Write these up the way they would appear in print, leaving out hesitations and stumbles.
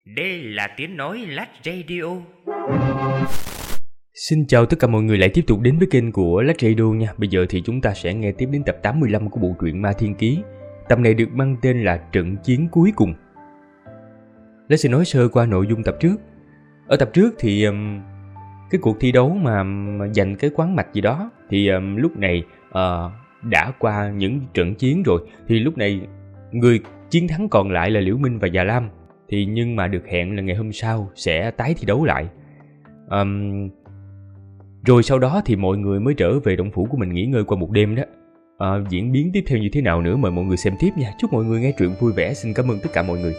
Đây là tiếng nói Lách Radio. Xin chào tất cả mọi người lại tiếp tục đến với kênh của Lách Radio nha. Bây giờ thì chúng ta sẽ nghe tiếp đến tập 85 của bộ truyện Ma Thiên Ký. Tập này được mang tên là Trận Chiến Cuối Cùng. Lách sẽ nói sơ qua nội dung tập trước. Ở tập trước thì cái cuộc thi đấu mà giành cái quán mạch gì đó thì lúc này đã qua những trận chiến rồi. Thì lúc này người chiến thắng còn lại là Liễu Minh và Già Lam. Thì nhưng mà được hẹn là ngày hôm sau sẽ tái thi đấu lại. Rồi sau đó thì mọi người mới trở về động phủ của mình nghỉ ngơi qua một đêm đó. Diễn biến tiếp theo như thế nào nữa mời mọi người xem tiếp nha. Chúc mọi người nghe truyện vui vẻ. Xin cảm ơn tất cả mọi người.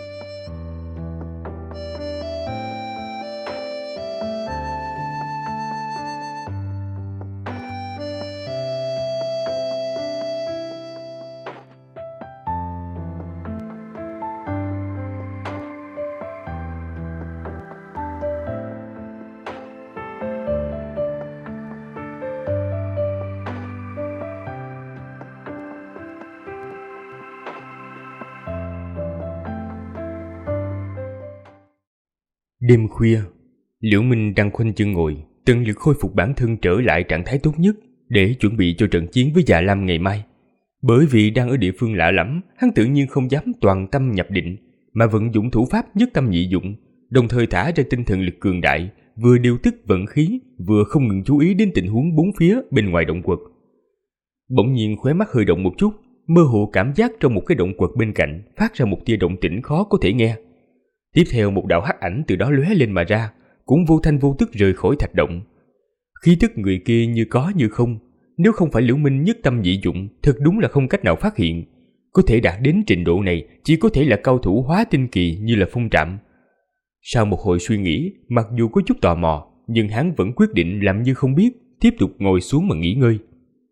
Đêm khuya, Liễu Minh đang khoanh chân ngồi, tận lực khôi phục bản thân trở lại trạng thái tốt nhất để chuẩn bị cho trận chiến với Già Lam ngày mai. Bởi vì đang ở địa phương lạ lẫm, hắn tự nhiên không dám toàn tâm nhập định, mà vận dụng thủ pháp nhất tâm nhị dụng, đồng thời thả ra tinh thần lực cường đại, vừa điều tức vận khí, vừa không ngừng chú ý đến tình huống bốn phía bên ngoài động quật. Bỗng nhiên khóe mắt hơi động một chút, mơ hồ cảm giác trong một cái động quật bên cạnh phát ra một tia động tĩnh khó có thể nghe. Tiếp theo một đạo hắc ảnh từ đó lóe lên mà ra, cũng vô thanh vô tức rời khỏi thạch động. Khí tức người kia như có như không, nếu không phải Liễu Minh nhất tâm nhị dụng, thật đúng là không cách nào phát hiện. Có thể đạt đến trình độ này chỉ có thể là cao thủ hóa tinh kỳ như là Phong Trạm. Sau một hồi suy nghĩ, mặc dù có chút tò mò, nhưng hắn vẫn quyết định làm như không biết, tiếp tục ngồi xuống mà nghỉ ngơi.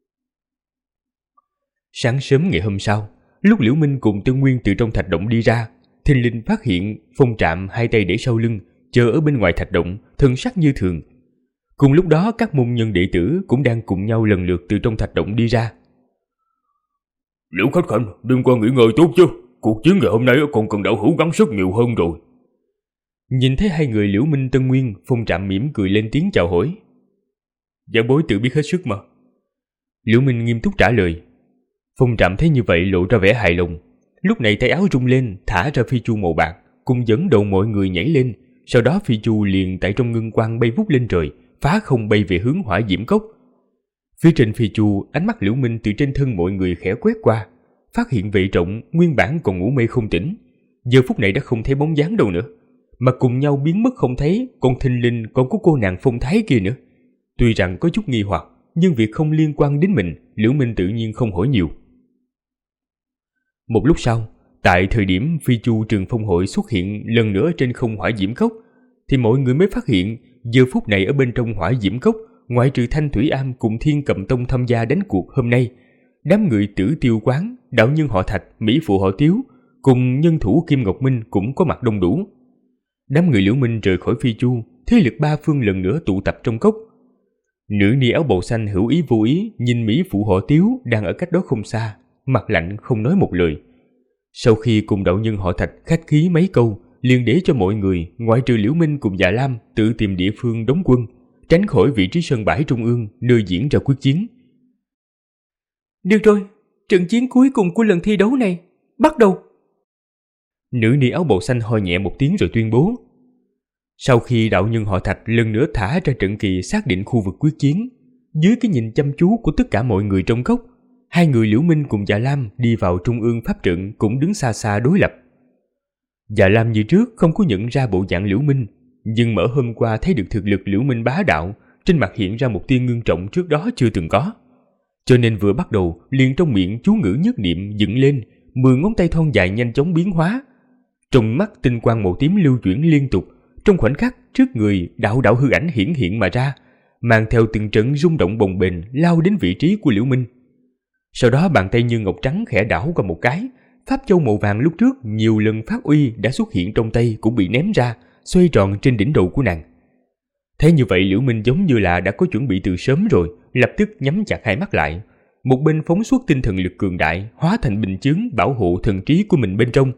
Sáng sớm ngày hôm sau, lúc Liễu Minh cùng Tân Nguyên từ trong thạch động đi ra, thình lình phát hiện Phong Trạm hai tay để sau lưng, chờ ở bên ngoài thạch động, thần sắc như thường. Cùng lúc đó các môn nhân đệ tử cũng đang cùng nhau lần lượt từ trong thạch động đi ra. Liễu Khách Khanh, đêm qua nghỉ ngơi tốt chứ? Cuộc chiến ngày hôm nay còn cần đạo hữu gắng sức nhiều hơn rồi. Nhìn thấy hai người Liễu Minh Tân Nguyên, Phong Trạm mỉm cười lên tiếng chào hỏi. Giảng bối tự biết hết sức mà. Liễu Minh nghiêm túc trả lời. Phong Trạm thấy như vậy lộ ra vẻ hài lòng. Lúc này tay áo rung lên, thả ra phi chu màu bạc, cùng dẫn đầu mọi người nhảy lên. Sau đó phi chu liền tại trong ngân quang bay vút lên trời, phá không bay về hướng Hỏa Diễm Cốc. Phía trên phi chu, ánh mắt Liễu Minh từ trên thân mọi người khẽ quét qua, phát hiện Vệ Trọng nguyên bản còn ngủ mê không tỉnh, giờ phút này đã không thấy bóng dáng đâu nữa, mà cùng nhau biến mất không thấy. Còn thình lình còn có cô nàng Phong Thái kia nữa. Tuy rằng có chút nghi hoặc, nhưng việc không liên quan đến mình, Liễu Minh tự nhiên không hỏi nhiều. Một lúc sau, tại thời điểm phi chu Trường Phong hội xuất hiện lần nữa trên không Hỏa Diễm Cốc, thì mọi người mới phát hiện giờ phút này ở bên trong Hỏa Diễm Cốc, ngoại trừ Thanh Thủy Am cùng Thiên Cầm Tông tham gia đánh cuộc hôm nay, đám người Tử Tiêu Quán, đạo nhân họ Thạch, mỹ phụ họ Tiếu cùng nhân thủ Kim Ngọc Minh cũng có mặt đông đủ. Đám người Liễu Minh rời khỏi phi chu, thế lực ba phương lần nữa tụ tập trong cốc. Nữ ni áo bào xanh hữu ý vô ý nhìn mỹ phụ họ Tiếu đang ở cách đó không xa, mặt lạnh không nói một lời. Sau khi cùng đạo nhân họ Thạch khách khí mấy câu, liền để cho mọi người ngoại trừ Liễu Minh cùng Dạ Lam tự tìm địa phương đóng quân, tránh khỏi vị trí sân bãi trung ương nơi diễn ra quyết chiến. Được rồi, trận chiến cuối cùng của lần thi đấu này bắt đầu. Nữ ni áo bào xanh ho nhẹ một tiếng rồi tuyên bố. Sau khi đạo nhân họ Thạch lần nữa thả ra trận kỳ xác định khu vực quyết chiến, dưới cái nhìn chăm chú của tất cả mọi người trong cốc, hai người Liễu Minh cùng Dạ Lam đi vào trung ương pháp trận cũng đứng xa xa đối lập. Dạ Lam như trước không có nhận ra bộ dạng Liễu Minh, nhưng mở hôm qua thấy được thực lực Liễu Minh bá đạo, trên mặt hiện ra một tia ngưng trọng trước đó chưa từng có. Cho nên vừa bắt đầu liền trong miệng chú ngữ nhất niệm dựng lên, 10 ngón tay thon dài nhanh chóng biến hóa. Trong mắt tinh quang màu tím lưu chuyển liên tục, trong khoảnh khắc trước người đạo đạo hư ảnh hiển hiện mà ra, mang theo từng trận rung động bồng bềnh lao đến vị trí của Liễu Minh. Sau đó bàn tay như ngọc trắng khẽ đảo qua một cái, pháp châu màu vàng lúc trước nhiều lần phát uy đã xuất hiện trong tay cũng bị ném ra, xoay tròn trên đỉnh đầu của nàng. Thế như vậy Liễu Minh giống như là đã có chuẩn bị từ sớm rồi, lập tức nhắm chặt hai mắt lại, một bên phóng xuất tinh thần lực cường đại hóa thành bình chướng bảo hộ thần trí của mình bên trong,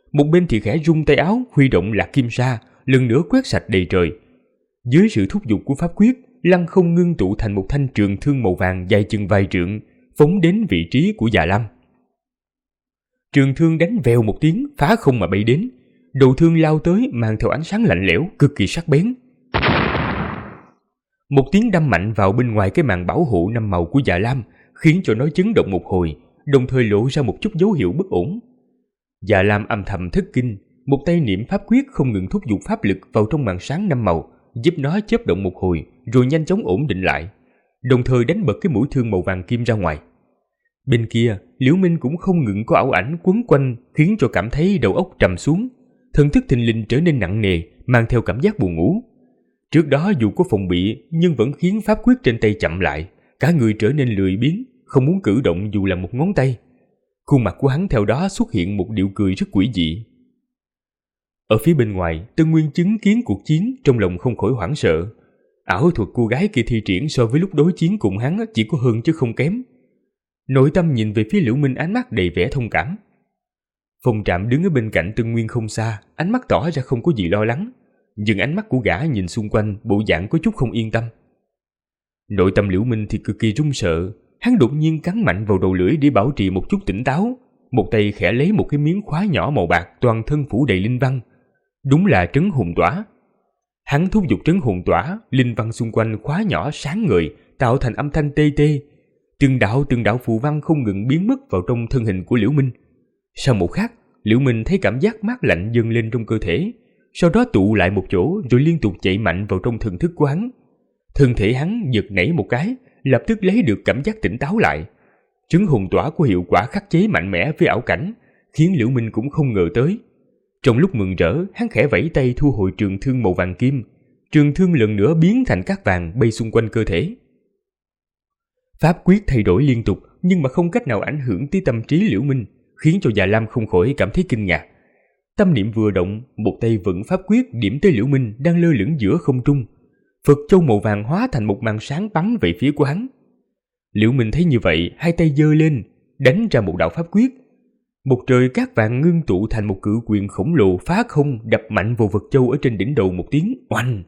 một bên thì khẽ rung tay áo huy động lạc kim sa, lần nữa quét sạch đầy trời. Dưới sự thúc giục của pháp quyết, lăng không ngưng tụ thành một thanh trường thương màu vàng dài chừng vài trượng, phóng đến vị trí của Già Lam. Trường thương đánh vèo một tiếng, phá không mà bay đến. Đầu thương lao tới mang theo ánh sáng lạnh lẽo, cực kỳ sắc bén. Một tiếng đâm mạnh vào bên ngoài cái màn bảo hộ 5 màu của Dạ Lam, khiến cho nó chấn động một hồi, đồng thời lộ ra một chút dấu hiệu bất ổn. Dạ Lam âm thầm thất kinh, một tay niệm pháp quyết không ngừng thúc giục pháp lực vào trong màn sáng 5 màu, giúp nó chớp động một hồi, rồi nhanh chóng ổn định lại, đồng thời đánh bật cái mũi thương màu vàng kim ra ngoài. Bên kia, Liễu Minh cũng không ngừng có ảo ảnh quấn quanh, khiến cho cảm thấy đầu óc trầm xuống, thần thức thình lình trở nên nặng nề, mang theo cảm giác buồn ngủ. Trước đó dù có phòng bị, nhưng vẫn khiến pháp quyết trên tay chậm lại, cả người trở nên lười biếng, không muốn cử động dù là một ngón tay. Khuôn mặt của hắn theo đó xuất hiện một điệu cười rất quỷ dị. Ở phía bên ngoài, Tân Nguyên chứng kiến cuộc chiến, trong lòng không khỏi hoảng sợ. Ảo thuật cô gái kia thi triển so với lúc đối chiến cùng hắn chỉ có hơn chứ không kém. Nội tâm nhìn về phía Liễu Minh, ánh mắt đầy vẻ thông cảm. Phong Trạm đứng ở bên cạnh Tân Nguyên không xa, ánh mắt tỏ ra không có gì lo lắng, nhưng ánh mắt của gã nhìn xung quanh, bộ dạng có chút không yên tâm. Nội tâm Liễu Minh thì cực kỳ run sợ, hắn đột nhiên cắn mạnh vào đầu lưỡi để bảo trì một chút tỉnh táo, một tay khẽ lấy một cái miếng khóa nhỏ màu bạc toàn thân phủ đầy linh văn. Đúng là trấn hồn tỏa. Hắn thúc giục trấn hồn tỏa, linh văn xung quanh khóa nhỏ sáng ngời, tạo thành âm thanh tê tê. Từng đạo phù văn không ngừng biến mất vào trong thân hình của Liễu Minh. Sau một khắc, Liễu Minh thấy cảm giác mát lạnh dâng lên trong cơ thể, sau đó tụ lại một chỗ rồi liên tục chạy mạnh vào trong thần thức của hắn. Thân thể hắn giật nảy một cái, lập tức lấy được cảm giác tỉnh táo lại. Trấn hồn tỏa có hiệu quả khắc chế mạnh mẽ với ảo cảnh, khiến Liễu Minh cũng không ngờ tới. Trong lúc mừng rỡ, hắn khẽ vẫy tay thu hồi trường thương màu vàng kim. Trường thương lần nữa biến thành cát vàng bay xung quanh cơ thể. Pháp quyết thay đổi liên tục nhưng mà không cách nào ảnh hưởng tới tâm trí Liễu Minh, khiến cho Già Lam không khỏi cảm thấy kinh ngạc. Tâm niệm vừa động, một tay vận pháp quyết điểm tới Liễu Minh đang lơ lửng giữa không trung. Phật châu màu vàng hóa thành một màn sáng bắn về phía của hắn. Liễu Minh thấy như vậy, hai tay giơ lên, đánh ra một đạo pháp quyết. Một trời cát vàng ngưng tụ thành một cự quyền khổng lồ phá không, đập mạnh vào Phật châu ở trên đỉnh đầu một tiếng oanh.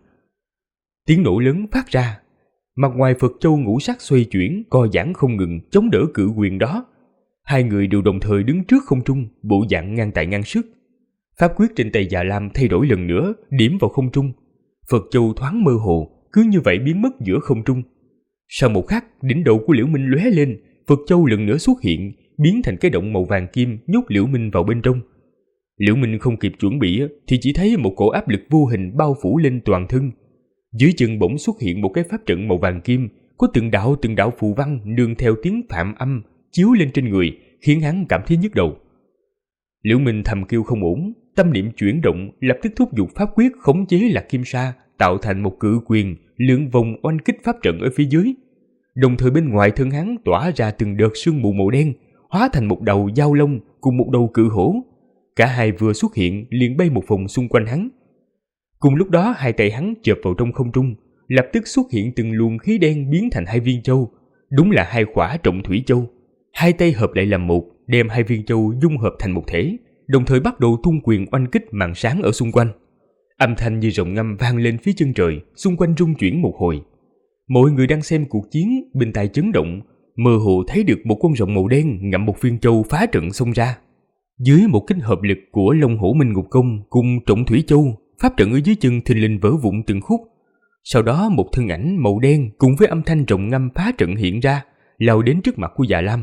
Tiếng nổ lớn phát ra. Mặt ngoài Phật châu ngũ sắc xoay chuyển, co giãn không ngừng, chống đỡ cự quyền đó. Hai người đều đồng thời đứng trước không trung, bộ dạng ngang tài ngang sức. Pháp quyết trên tay Già Lam thay đổi lần nữa, điểm vào không trung. Phật châu thoáng mơ hồ, cứ như vậy biến mất giữa không trung. Sau một khắc, đỉnh đầu của Liễu Minh lóe lên, Phật châu lần nữa xuất hiện, biến thành cái động màu vàng kim, nhốt Liễu Minh vào bên trong. Liễu Minh không kịp chuẩn bị thì chỉ thấy một cổ áp lực vô hình bao phủ lên toàn thân. Dưới chân bỗng xuất hiện một cái pháp trận màu vàng kim, có từng đạo phù văn nương theo tiếng phạm âm chiếu lên trên người, khiến hắn cảm thấy nhức đầu. Liễu Minh thầm kêu không ổn, tâm niệm chuyển động, lập tức thúc giục pháp quyết khống chế lạc kim sa, tạo thành một cự quyền lượn vòng oanh kích pháp trận ở phía dưới. Đồng thời bên ngoài thân hắn tỏa ra từng đợt sương mù màu đen, hóa thành một đầu dao long cùng một đầu cự hổ. Cả hai vừa xuất hiện liền bay một vòng xung quanh hắn. Cùng lúc đó hai tay hắn chộp vào trong không trung, lập tức xuất hiện từng luồng khí đen biến thành hai viên châu, đúng là hai khỏa trọng thủy châu. Hai tay hợp lại làm một, đem hai viên châu dung hợp thành một thể, đồng thời bắt đầu tung quyền oanh kích màn sáng ở xung quanh. Âm thanh như rồng ngâm vang lên phía chân trời, xung quanh rung chuyển một hồi. Mọi người đang xem cuộc chiến bên tai chấn động, mơ hồ thấy được một con rồng màu đen ngậm một viên châu phá trận xông ra. Dưới một kích hợp lực của Long Hổ Minh Ngục Công cùng trọng thủy châu, pháp trận ở dưới chân thình lình vỡ vụn từng khúc. Sau đó một thân ảnh màu đen cùng với âm thanh rồng ngâm phá trận hiện ra, lao đến trước mặt của Dạ Lam.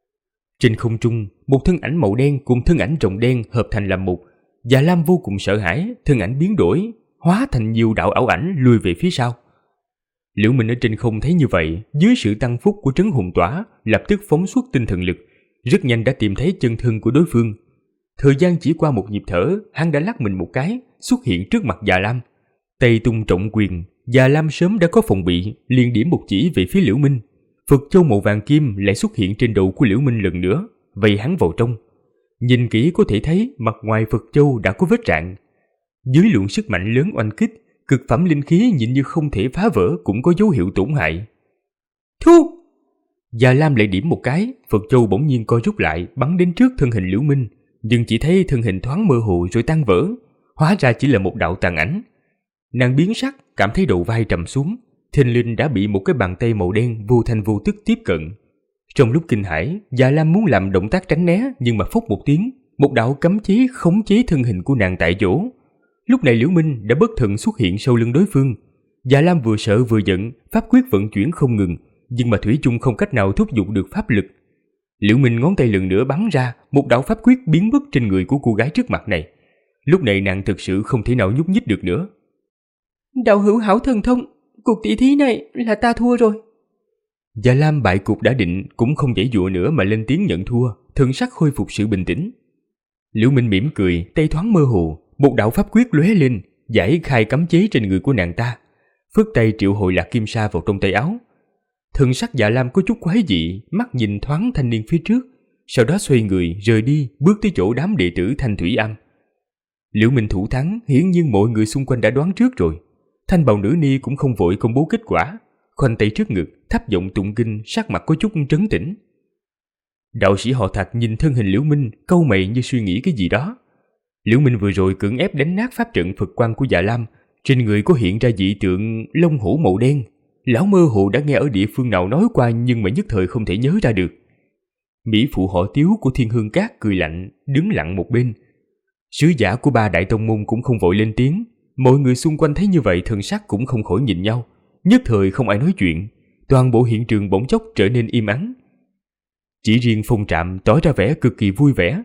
Trên không trung, một thân ảnh màu đen cùng thân ảnh rồng đen hợp thành làm một. Dạ Lam vô cùng sợ hãi, thân ảnh biến đổi, hóa thành nhiều đạo ảo ảnh lùi về phía sau. Liễu Minh ở trên không thấy như vậy, dưới sự tăng phúc của trấn hồn tỏa, lập tức phóng xuất tinh thần lực, rất nhanh đã tìm thấy chân thân của đối phương. Thời gian chỉ qua một nhịp thở, hắn đã lắc mình một cái, xuất hiện trước mặt Dạ Lam. Tay tung trọng quyền, Dạ Lam sớm đã có phòng bị, liền điểm một chỉ về phía Liễu Minh. Phật châu màu vàng kim lại xuất hiện trên đầu của Liễu Minh lần nữa, vây hắn vào trong. Nhìn kỹ có thể thấy mặt ngoài Phật châu đã có vết rạn. Dưới lượng sức mạnh lớn oanh kích, cực phẩm linh khí nhìn như không thể phá vỡ cũng có dấu hiệu tổn hại. Thu! Dạ Lam lại điểm một cái, Phật châu bỗng nhiên co rút lại, bắn đến trước thân hình Liễu Minh, nhưng chỉ thấy thân hình thoáng mơ hồ rồi tan vỡ, hóa ra chỉ là một đạo tàn ảnh. Nàng biến sắc, cảm thấy đầu vai trầm xuống, thình lình đã bị một cái bàn tay màu đen vô thanh vô tức tiếp cận. Trong lúc kinh hãi, Dạ Lam muốn làm động tác tránh né, nhưng mà phốc một tiếng, một đạo cấm chế khống chế thân hình của nàng tại chỗ. Lúc này Liễu Minh đã bất thần xuất hiện sau lưng đối phương. Dạ Lam vừa sợ vừa giận, pháp quyết vận chuyển không ngừng, nhưng mà thủy chung không cách nào thúc giục được pháp lực. Liễu Minh ngón tay lần nữa bắn ra, một đạo pháp quyết biến mất trên người của cô gái trước mặt này. Lúc này nàng thực sự không thể nào nhúc nhích được nữa. Đạo hữu hảo thần thông, cuộc tỷ thí này là ta thua rồi. Dạ Lam bại cục đã định, cũng không giãy giụa nữa mà lên tiếng nhận thua, thần sắc khôi phục sự bình tĩnh. Liễu Minh mỉm cười, tay thoáng mơ hồ, một đạo pháp quyết lóe lên, giải khai cấm chế trên người của nàng ta. Phất tay triệu hồi Lạc Kim Sa vào trong tay áo. Thần sắc Dạ Lam có chút quái dị, mắt nhìn thoáng thanh niên phía trước, sau đó xoay người rời đi, bước tới chỗ đám đệ tử Thanh Thủy Am. Liễu Minh thủ thắng, hiển nhiên mọi người xung quanh đã đoán trước rồi. Thanh bào nữ ni cũng không vội công bố kết quả, khoanh tay trước ngực, thấp giọng tụng kinh, sắc mặt có chút trấn tĩnh. Đạo sĩ họ Thạch nhìn thân hình Liễu Minh, cau mày như suy nghĩ cái gì đó. Liễu Minh vừa rồi cưỡng ép đánh nát pháp trận Phật Quang của Dạ Lam, trên người có hiện ra dị tượng lông hổ màu đen. Lão mơ hồ đã nghe ở địa phương nào nói qua, nhưng mà nhất thời không thể nhớ ra được. Mỹ phụ họ Tiếu của Thiên Hương Các cười lạnh, đứng lặng một bên. Sứ giả của ba đại tông môn cũng không vội lên tiếng. Mọi người xung quanh thấy như vậy, thần sắc cũng không khỏi nhìn nhau. Nhất thời không ai nói chuyện, toàn bộ hiện trường bỗng chốc trở nên im ắng. Chỉ riêng Phong Trạm tỏ ra vẻ cực kỳ vui vẻ.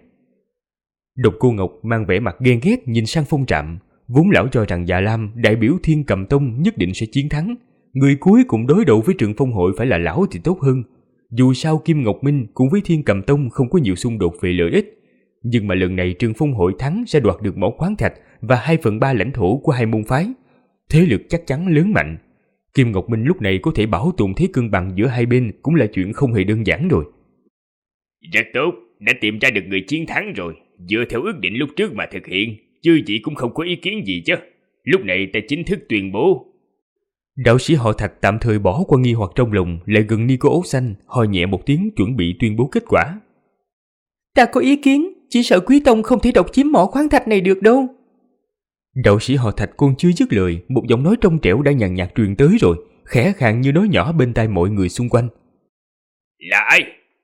Độc Cô Ngọc mang vẻ mặt ghen ghét nhìn sang Phong Trạm. Vốn lão cho rằng Dạ Lam, đại biểu Thiên Cầm Tông nhất định sẽ chiến thắng. Người cuối cùng đối đầu với Trường Phong Hội phải là lão thì tốt hơn. Dù sao Kim Ngọc Minh cùng với Thiên Cầm Tông không có nhiều xung đột về lợi ích. Nhưng mà lần này Trường Phong Hội thắng sẽ đoạt được mỏ khoáng thạch và 2/3 lãnh thổ của hai môn phái. Thế lực chắc chắn lớn mạnh. Kim Ngọc Minh lúc này có thể bảo tồn thế cân bằng giữa hai bên cũng là chuyện không hề đơn giản rồi. Rất tốt, đã tìm ra được người chiến thắng rồi. Dựa theo ước định lúc trước mà thực hiện, chư vị cũng không có ý kiến gì chứ. Lúc này ta chính thức tuyên bố. Đạo sĩ họ Thạch tạm thời bỏ qua nghi hoặc trong lòng, lại gần Nico ốc xanh, ho nhẹ một tiếng chuẩn bị tuyên bố kết quả. Ta có ý kiến, chỉ sợ Quý Tông không thể độc chiếm mỏ khoáng thạch này được đâu. Đạo sĩ họ Thạch còn chưa dứt lời, một giọng nói trong trẻo đã nhàn nhạt truyền tới rồi, khẽ khàng như nói nhỏ bên tai mọi người xung quanh. Là ai?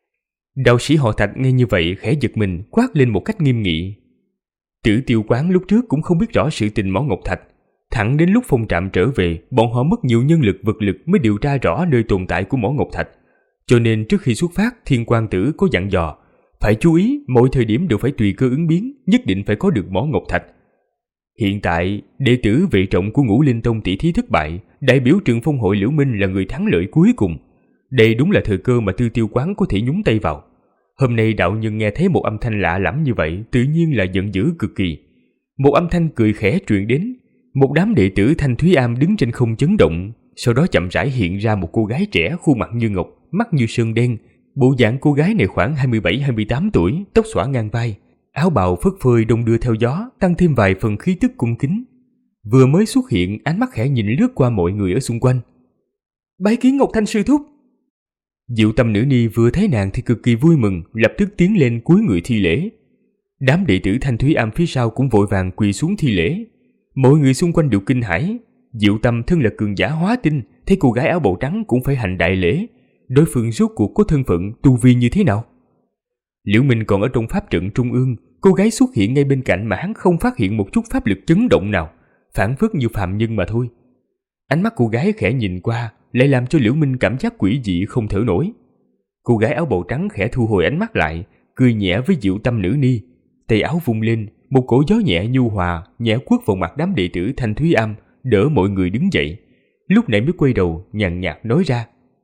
Đạo sĩ họ Thạch nghe như vậy khẽ giật mình, quát lên một cách nghiêm nghị. Tử Tiêu Quán lúc trước cũng không biết rõ sự tình mỏ ngọc thạch. Thẳng đến lúc Phong Trạm trở về, bọn họ mất nhiều nhân lực vật lực mới điều tra rõ nơi tồn tại của mỏ ngọc thạch. Cho nên trước khi xuất phát, Thiên Quang Tử có dặn dò, phải chú ý mọi thời điểm đều phải tùy cơ ứng biến, nhất định phải có được mỏ ngọc thạch. Hiện tại, đệ tử vệ trọng của Ngũ Linh Tông tỷ thí thất bại, đại biểu Trường Phong Hội Liễu Minh là người thắng lợi cuối cùng. Đây đúng là thời cơ mà Tư Tiêu Quán có thể nhúng tay vào. Hôm nay đạo nhân nghe thấy một âm thanh lạ lẫm như vậy, tự nhiên là giận dữ cực kỳ. Một âm thanh cười khẽ truyền đến, một đám đệ tử Thanh Thúy Am đứng trên không chấn động, sau đó chậm rãi hiện ra một cô gái trẻ khuôn mặt như ngọc, mắt như sơn đen. Bộ dạng cô gái này khoảng 27-28 tuổi, tóc xõa ngang vai, áo bào phất phới đong đưa theo gió, tăng thêm vài phần khí tức cung kính. Vừa mới xuất hiện, ánh mắt khẽ nhìn lướt qua mọi người ở xung quanh. Bái kiến Ngọc Thanh sư thúc. Diệu Tâm nữ ni vừa thấy nàng thì cực kỳ vui mừng, lập tức tiến lên cúi người thi lễ. Đám đệ tử Thanh Thúy Am phía sau cũng vội vàng quỳ xuống thi lễ. Mọi người xung quanh đều kinh hãi. Diệu Tâm thân là cường giả hóa tinh, thấy cô gái áo bào trắng cũng phải hành đại lễ. Đối phương rốt cuộc có thân phận tu vi như thế nào? Liễu Minh còn ở trong pháp trận trung ương, cô gái xuất hiện ngay bên cạnh mà hắn không phát hiện một chút pháp lực chấn động nào, phản phất như phàm nhân mà thôi. Ánh mắt cô gái khẽ nhìn qua, lại làm cho Liễu Minh cảm giác quỷ dị không thở nổi. Cô gái áo bào trắng khẽ thu hồi ánh mắt lại, cười nhẹ với Diệu Tâm nữ ni, tay áo vung lên, một cổ gió nhẹ nhu hòa nhẹ quất vào mặt đám đệ tử Thanh Thúy Am, đỡ mọi người đứng dậy. Lúc này mới quay đầu nhàn nhạt nói ra: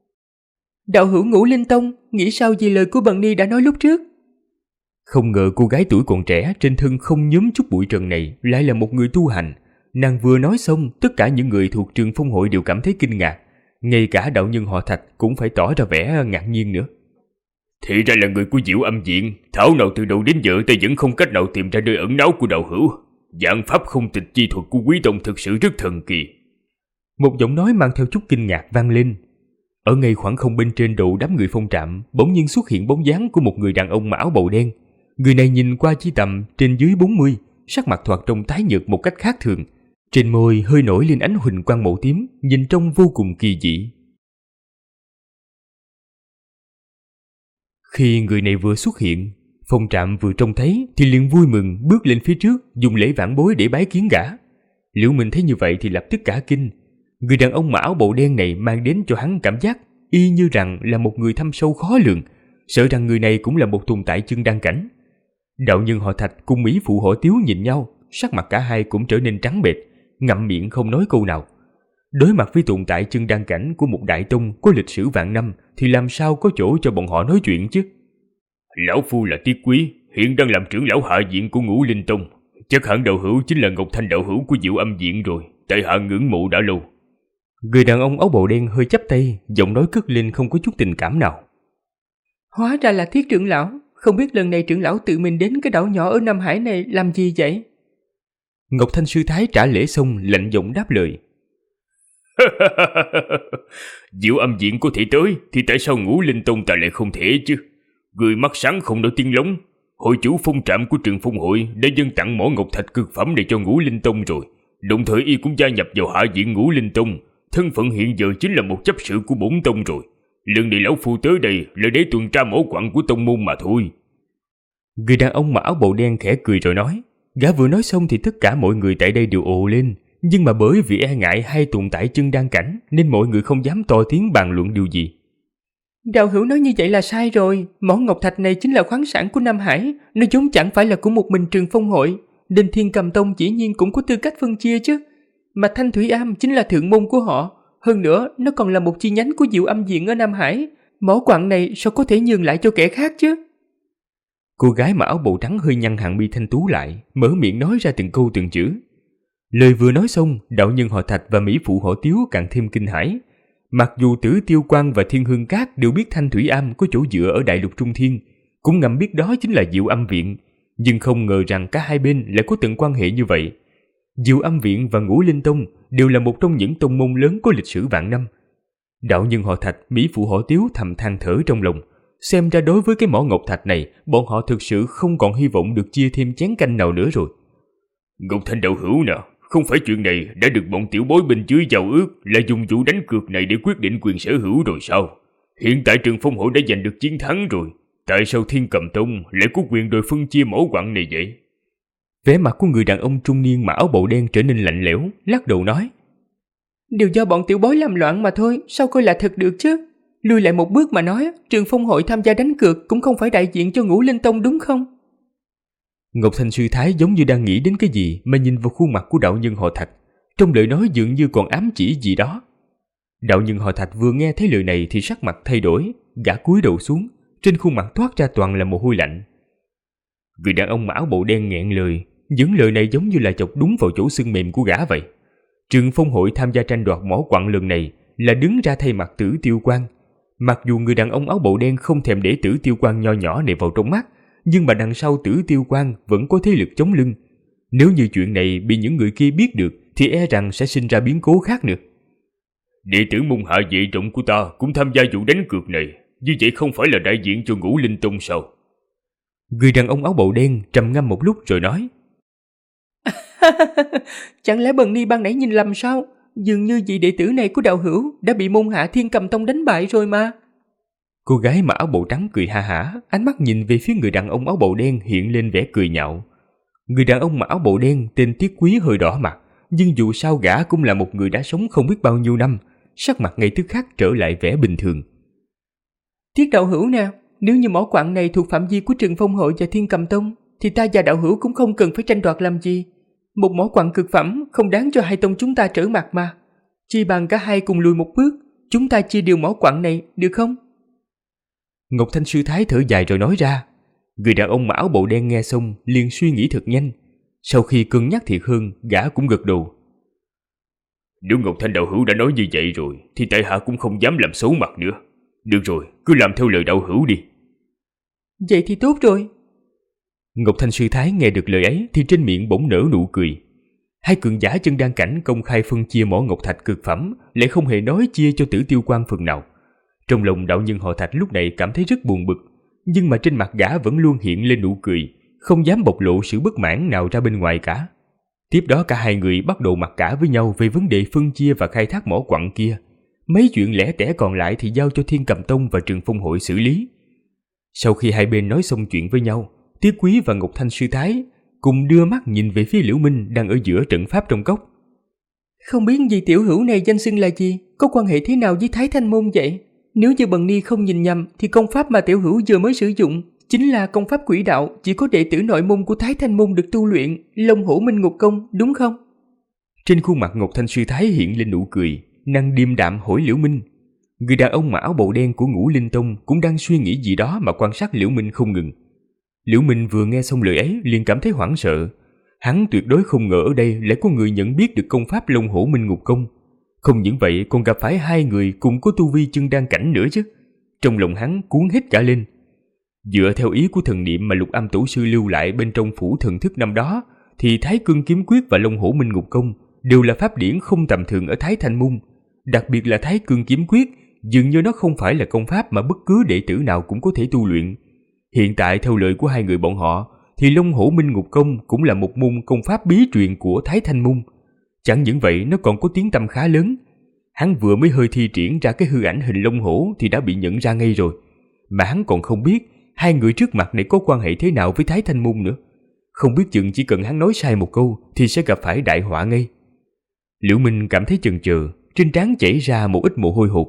Đạo hữu Ngũ Linh Tông, nghĩ sao về lời của Bần Ni đã nói lúc trước? Không ngờ cô gái tuổi còn trẻ trên thân không nhúm chút bụi trần này lại là một người tu hành. Nàng vừa nói xong, tất cả những người thuộc Trường Phong Hội đều cảm thấy kinh ngạc. Ngay cả đạo nhân họ Thạch cũng phải tỏ ra vẻ ngạc nhiên nữa. Thì ra là người của Diệu Âm Viện. Thảo nào từ đầu đến giờ ta vẫn không cách nào tìm ra nơi ẩn náu của đạo hữu. Dạng pháp không tịch chi thuật của Quý Tông thực sự rất thần kỳ. Một giọng nói mang theo chút kinh ngạc vang lên. Ở ngay khoảng không bên trên đầu đám người Phong Trạm, bỗng nhiên xuất hiện bóng dáng của một người đàn ông mặc áo bào đen. Người này nhìn qua chỉ tầm trên dưới 40, sắc mặt thoạt trông tái nhợt một cách khác thường. Trên môi hơi nổi lên ánh huỳnh quang màu tím, nhìn trông vô cùng kỳ dị. Khi người này vừa xuất hiện, Phong Trạm vừa trông thấy thì liền vui mừng bước lên phía trước, dùng lễ vãn bối để bái kiến gã. Liễu Minh thấy như vậy thì lập tức cả kinh. Người đàn ông mặc áo bào đen này mang đến cho hắn cảm giác y như rằng là một người thâm sâu khó lường, sợ rằng người này cũng là một tồn tại chân đăng cảnh. Đạo nhân họ Thạch cùng mỹ phụ họ Tiếu nhìn nhau, sắc mặt cả hai cũng trở nên trắng bệch, ngậm miệng không nói câu nào. Đối mặt với tồn tại chân đăng cảnh của một đại tông có lịch sử vạn năm thì làm sao có chỗ cho bọn họ nói chuyện chứ? Lão phu là Tiết Quý, hiện đang làm trưởng lão hạ viện của Ngũ Linh Tông. Chắc hẳn đạo hữu chính là Ngọc Thanh đạo hữu của Diệu Âm Viện rồi, tại hạ ngưỡng mộ đã lâu. Người đàn ông áo bào đen hơi chắp tay, giọng nói cất lên không có chút tình cảm nào. Hóa ra là Thiết trưởng lão, không biết lần này trưởng lão tự mình đến cái đảo nhỏ ở Nam Hải này làm gì vậy? Ngọc Thanh sư thái trả lễ xong lạnh giọng đáp lời. Diệu Âm Viện có thể tới thì tại sao Ngũ Linh Tông ta lại không thể chứ? Người mắt sáng không nổi tiếng lóng. Hội chủ Phong Trạm của Trường Phong Hội đã dâng tặng mỏ ngọc thạch cực phẩm này cho Ngũ Linh Tông rồi. Đồng thời y cũng gia nhập vào hạ viện Ngũ Linh Tông. Thân phận hiện giờ chính là một chấp sự của bổn tông rồi. Lần này lão phu tới đây là để tuần tra mỏ quặng của tông môn mà thôi. Người đàn ông mặc áo bào đen khẽ cười rồi nói. Gã vừa nói xong thì tất cả mọi người tại đây đều ồ lên. Nhưng mà bởi vì e ngại hai tồn tại chân đăng cảnh nên mọi người không dám to tiếng bàn luận điều gì. Đạo hữu nói như vậy là sai rồi. Mỏ ngọc thạch này chính là khoáng sản của Nam Hải, nó vốn chẳng phải là của một mình Trường Phong Hội. Đinh Thiên Cầm Tông dĩ nhiên cũng có tư cách phân chia chứ. Mà Thanh Thủy Am chính là thượng môn của họ. Hơn nữa, nó còn là một chi nhánh của Diệu Âm Viện ở Nam Hải. Mỏ quặng này sao có thể nhường lại cho kẻ khác chứ? Cô gái mặc áo bào trắng hơi nhăn hàng mi thanh tú lại, mở miệng nói ra từng câu từng chữ. Lời vừa nói xong, đạo nhân họ Thạch và mỹ phụ họ Tiếu càng thêm kinh hãi. Mặc dù Tử Tiêu Quan và Thiên Hương Cát đều biết Thanh Thủy Am có chỗ dựa ở Đại Lục Trung Thiên, cũng ngầm biết đó chính là Diệu Âm Viện, nhưng không ngờ rằng cả hai bên lại có tận quan hệ như vậy. Diệu Âm Viện và Ngũ Linh Tông đều là một trong những tông môn lớn có lịch sử vạn năm. Đạo nhân họ Thạch, mỹ phụ họ Tiếu thầm than thở trong lòng, xem ra đối với cái mỏ ngọc thạch này, bọn họ thực sự không còn hy vọng được chia thêm chén canh nào nữa rồi. Ngọc Thanh đạo hữu nào, không phải chuyện này đã được bọn tiểu bối bên dưới giao ước là dùng vụ đánh cược này để quyết định quyền sở hữu rồi sao? Hiện tại Trường Phong Hội đã giành được chiến thắng rồi, tại sao Thiên Cầm Tông lại có quyền đòi phân chia mỏ quặng này vậy? Vẻ mặt của người đàn ông trung niên mặc áo bào đen trở nên lạnh lẽo, lắc đầu nói. Đều do bọn tiểu bối làm loạn mà thôi, sao coi là thật được chứ? Lùi lại một bước mà nói, Trường Phong Hội tham gia đánh cược cũng không phải đại diện cho Ngũ Linh Tông đúng không? Ngọc Thanh sư thái giống như đang nghĩ đến cái gì mà nhìn vào khuôn mặt của đạo nhân họ Thạch, trong lời nói dường như còn ám chỉ gì đó. Đạo nhân họ Thạch vừa nghe thấy lời này thì sắc mặt thay đổi, gã cúi đầu xuống, trên khuôn mặt toát ra toàn là mồ hôi lạnh. Người đàn ông mặc áo bào đen nghẹn lời, những lời này giống như là chọc đúng vào chỗ xương mềm của gã vậy. Trường Phong Hội tham gia tranh đoạt mỏ quặng lần này là đứng ra thay mặt Tử Tiêu Quan. Mặc dù người đàn ông áo bào đen không thèm để Tử Tiêu Quan nho nhỏ này vào trong mắt, nhưng mà đằng sau Tử Tiêu Quan vẫn có thế lực chống lưng. Nếu như chuyện này bị những người kia biết được thì e rằng sẽ sinh ra biến cố khác nữa. Đệ tử môn hạ vệ trọng của ta cũng tham gia vụ đánh cược này, như vậy không phải là đại diện cho Ngũ Linh Tông sao? Người đàn ông áo bào đen trầm ngâm một lúc rồi nói. Chẳng lẽ Bần Ni ban nãy nhìn lầm sao? Dường như vị đệ tử này của đạo hữu đã bị môn hạ Thiên Cầm Tông đánh bại rồi mà. Cô gái mặc áo bào trắng cười ha hả, ánh mắt nhìn về phía người đàn ông áo bào đen hiện lên vẻ cười nhạo. Người đàn ông mặc áo bào đen tên Tiết Quý hơi đỏ mặt, nhưng dù sao gã cũng là một người đã sống không biết bao nhiêu năm, sắc mặt ngay tức khắc trở lại vẻ bình thường. Tiết đạo hữu nè, nếu như mỏ quặng này thuộc phạm vi của Trường Phong Hội và Thiên Cầm Tông, thì ta và đạo hữu cũng không cần phải tranh đoạt làm gì. Một mỏ quặng cực phẩm không đáng cho hai tông chúng ta trở mặt mà. Chi bằng cả hai cùng lùi một bước, chúng ta chia đều mỏ quặng này, được không? Ngọc Thanh sư thái thở dài rồi nói ra. Người đàn ông mặc áo bào đen nghe xong liền suy nghĩ thật nhanh. Sau khi cân nhắc thiệt hơn, gã cũng gật đầu. Nếu Ngọc Thanh đạo hữu đã nói như vậy rồi thì tại hạ cũng không dám làm xấu mặt nữa. Được rồi, cứ làm theo lời đạo hữu đi. Vậy thì tốt rồi. Ngọc Thanh sư thái nghe được lời ấy thì trên miệng bỗng nở nụ cười. Hai cường giả chân đan cảnh công khai phân chia mỏ ngọc thạch cực phẩm, lại không hề nói chia cho Tử Tiêu Quan phần nào. Trong lòng đạo nhân họ Thạch lúc này cảm thấy rất buồn bực. nhưng mà trên mặt gã vẫn luôn hiện lên nụ cười, không dám bộc lộ sự bất mãn nào ra bên ngoài cả. Tiếp đó cả hai người bắt đầu mặc cả với nhau về vấn đề phân chia và khai thác mỏ quặng kia. Mấy chuyện lẻ tẻ còn lại thì giao cho Thiên Cầm Tông và Trường Phong Hội xử lý. Sau khi hai bên nói xong chuyện với nhau, Tiết Quý và Ngọc Thanh Sư Thái cùng đưa mắt nhìn về phía Liễu Minh đang ở giữa trận pháp trong cốc. Không biết vị tiểu hữu này danh xưng là gì, có quan hệ thế nào với Thái Thanh Môn vậy? Nếu như Bần Ni không nhìn nhầm thì công pháp mà tiểu hữu vừa mới sử dụng chính là công pháp quỷ đạo, chỉ có đệ tử nội môn của Thái Thanh Môn được tu luyện, Long Hổ Minh Ngục Công, đúng không? Trên khuôn mặt Ngọc Thanh Sư Thái hiện lên nụ cười, nàng điềm đạm hỏi Liễu Minh. Người đàn ông mặc áo bào đen của Ngũ Linh Tông cũng đang suy nghĩ gì đó mà quan sát Liễu Minh không ngừng. Liễu Minh vừa nghe xong lời ấy liền cảm thấy hoảng sợ. Hắn tuyệt đối không ngờ ở đây lại có người nhận biết được công pháp Long Hổ Minh Ngục Công. Không những vậy còn gặp phải hai người cùng có tu vi chân đan cảnh nữa chứ. Trong lòng hắn cuốn hết cả lên. Dựa theo ý của thần niệm mà Lục Âm Tổ Sư lưu lại bên trong phủ thần thức năm đó, thì Thái Cương Kiếm Quyết và Long Hổ Minh Ngục Công đều là pháp điển không tầm thường ở Thái Thanh Môn. Đặc biệt là Thái Cương Kiếm Quyết, dường như nó không phải là công pháp mà bất cứ đệ tử nào cũng có thể tu luyện. Hiện tại theo lời của hai người bọn họ, thì Long Hổ Minh Ngục Công cũng là một môn công pháp bí truyền của Thái Thanh Môn. Chẳng những vậy nó còn có tiếng tăm khá lớn. Hắn vừa mới hơi thi triển ra cái hư ảnh hình Long Hổ thì đã bị nhận ra ngay rồi. Mà hắn còn không biết hai người trước mặt này có quan hệ thế nào với Thái Thanh Môn nữa. Không biết chừng chỉ cần hắn nói sai một câu thì sẽ gặp phải đại họa ngay. Liễu Minh cảm thấy chần chừ, trên trán chảy ra một ít mồ hôi hột.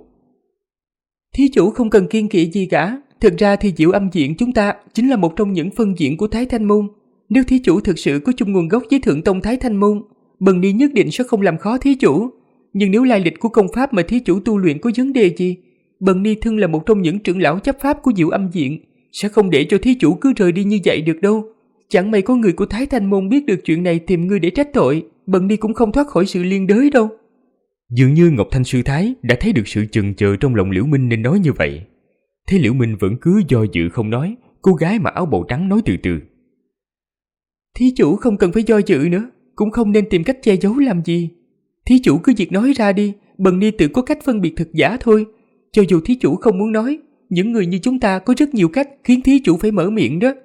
Thí chủ không cần kiêng kỵ gì cả. Thực ra thì Diệu Âm Viện chúng ta chính là một trong những phân viện của Thái Thanh Môn. Nếu thí chủ thực sự có chung nguồn gốc với Thượng Tông Thái Thanh Môn, Bần Ni nhất định sẽ không làm khó thí chủ. Nhưng nếu lai lịch của công pháp mà thí chủ tu luyện có vấn đề gì, Bần Ni thân là một trong những trưởng lão chấp pháp của Diệu Âm Viện, sẽ không để cho thí chủ cứ rời đi như vậy được đâu. Chẳng may có người của Thái Thanh Môn biết được chuyện này tìm ngươi để trách tội, Bần Ni cũng không thoát khỏi sự liên đới đâu. Dường như Ngọc Thanh Sư Thái đã thấy được sự chần chờ trong lòng Liễu Minh nên nói như vậy. Thế Liễu Minh vẫn cứ do dự không nói. Cô gái mặc áo bào trắng nói từ từ. Thí chủ không cần phải do dự nữa, cũng không nên tìm cách che giấu làm gì. Thí chủ cứ việc nói ra đi, Bần Ni tự có cách phân biệt thực giả thôi. Cho dù thí chủ không muốn nói, những người như chúng ta có rất nhiều cách khiến thí chủ phải mở miệng đó.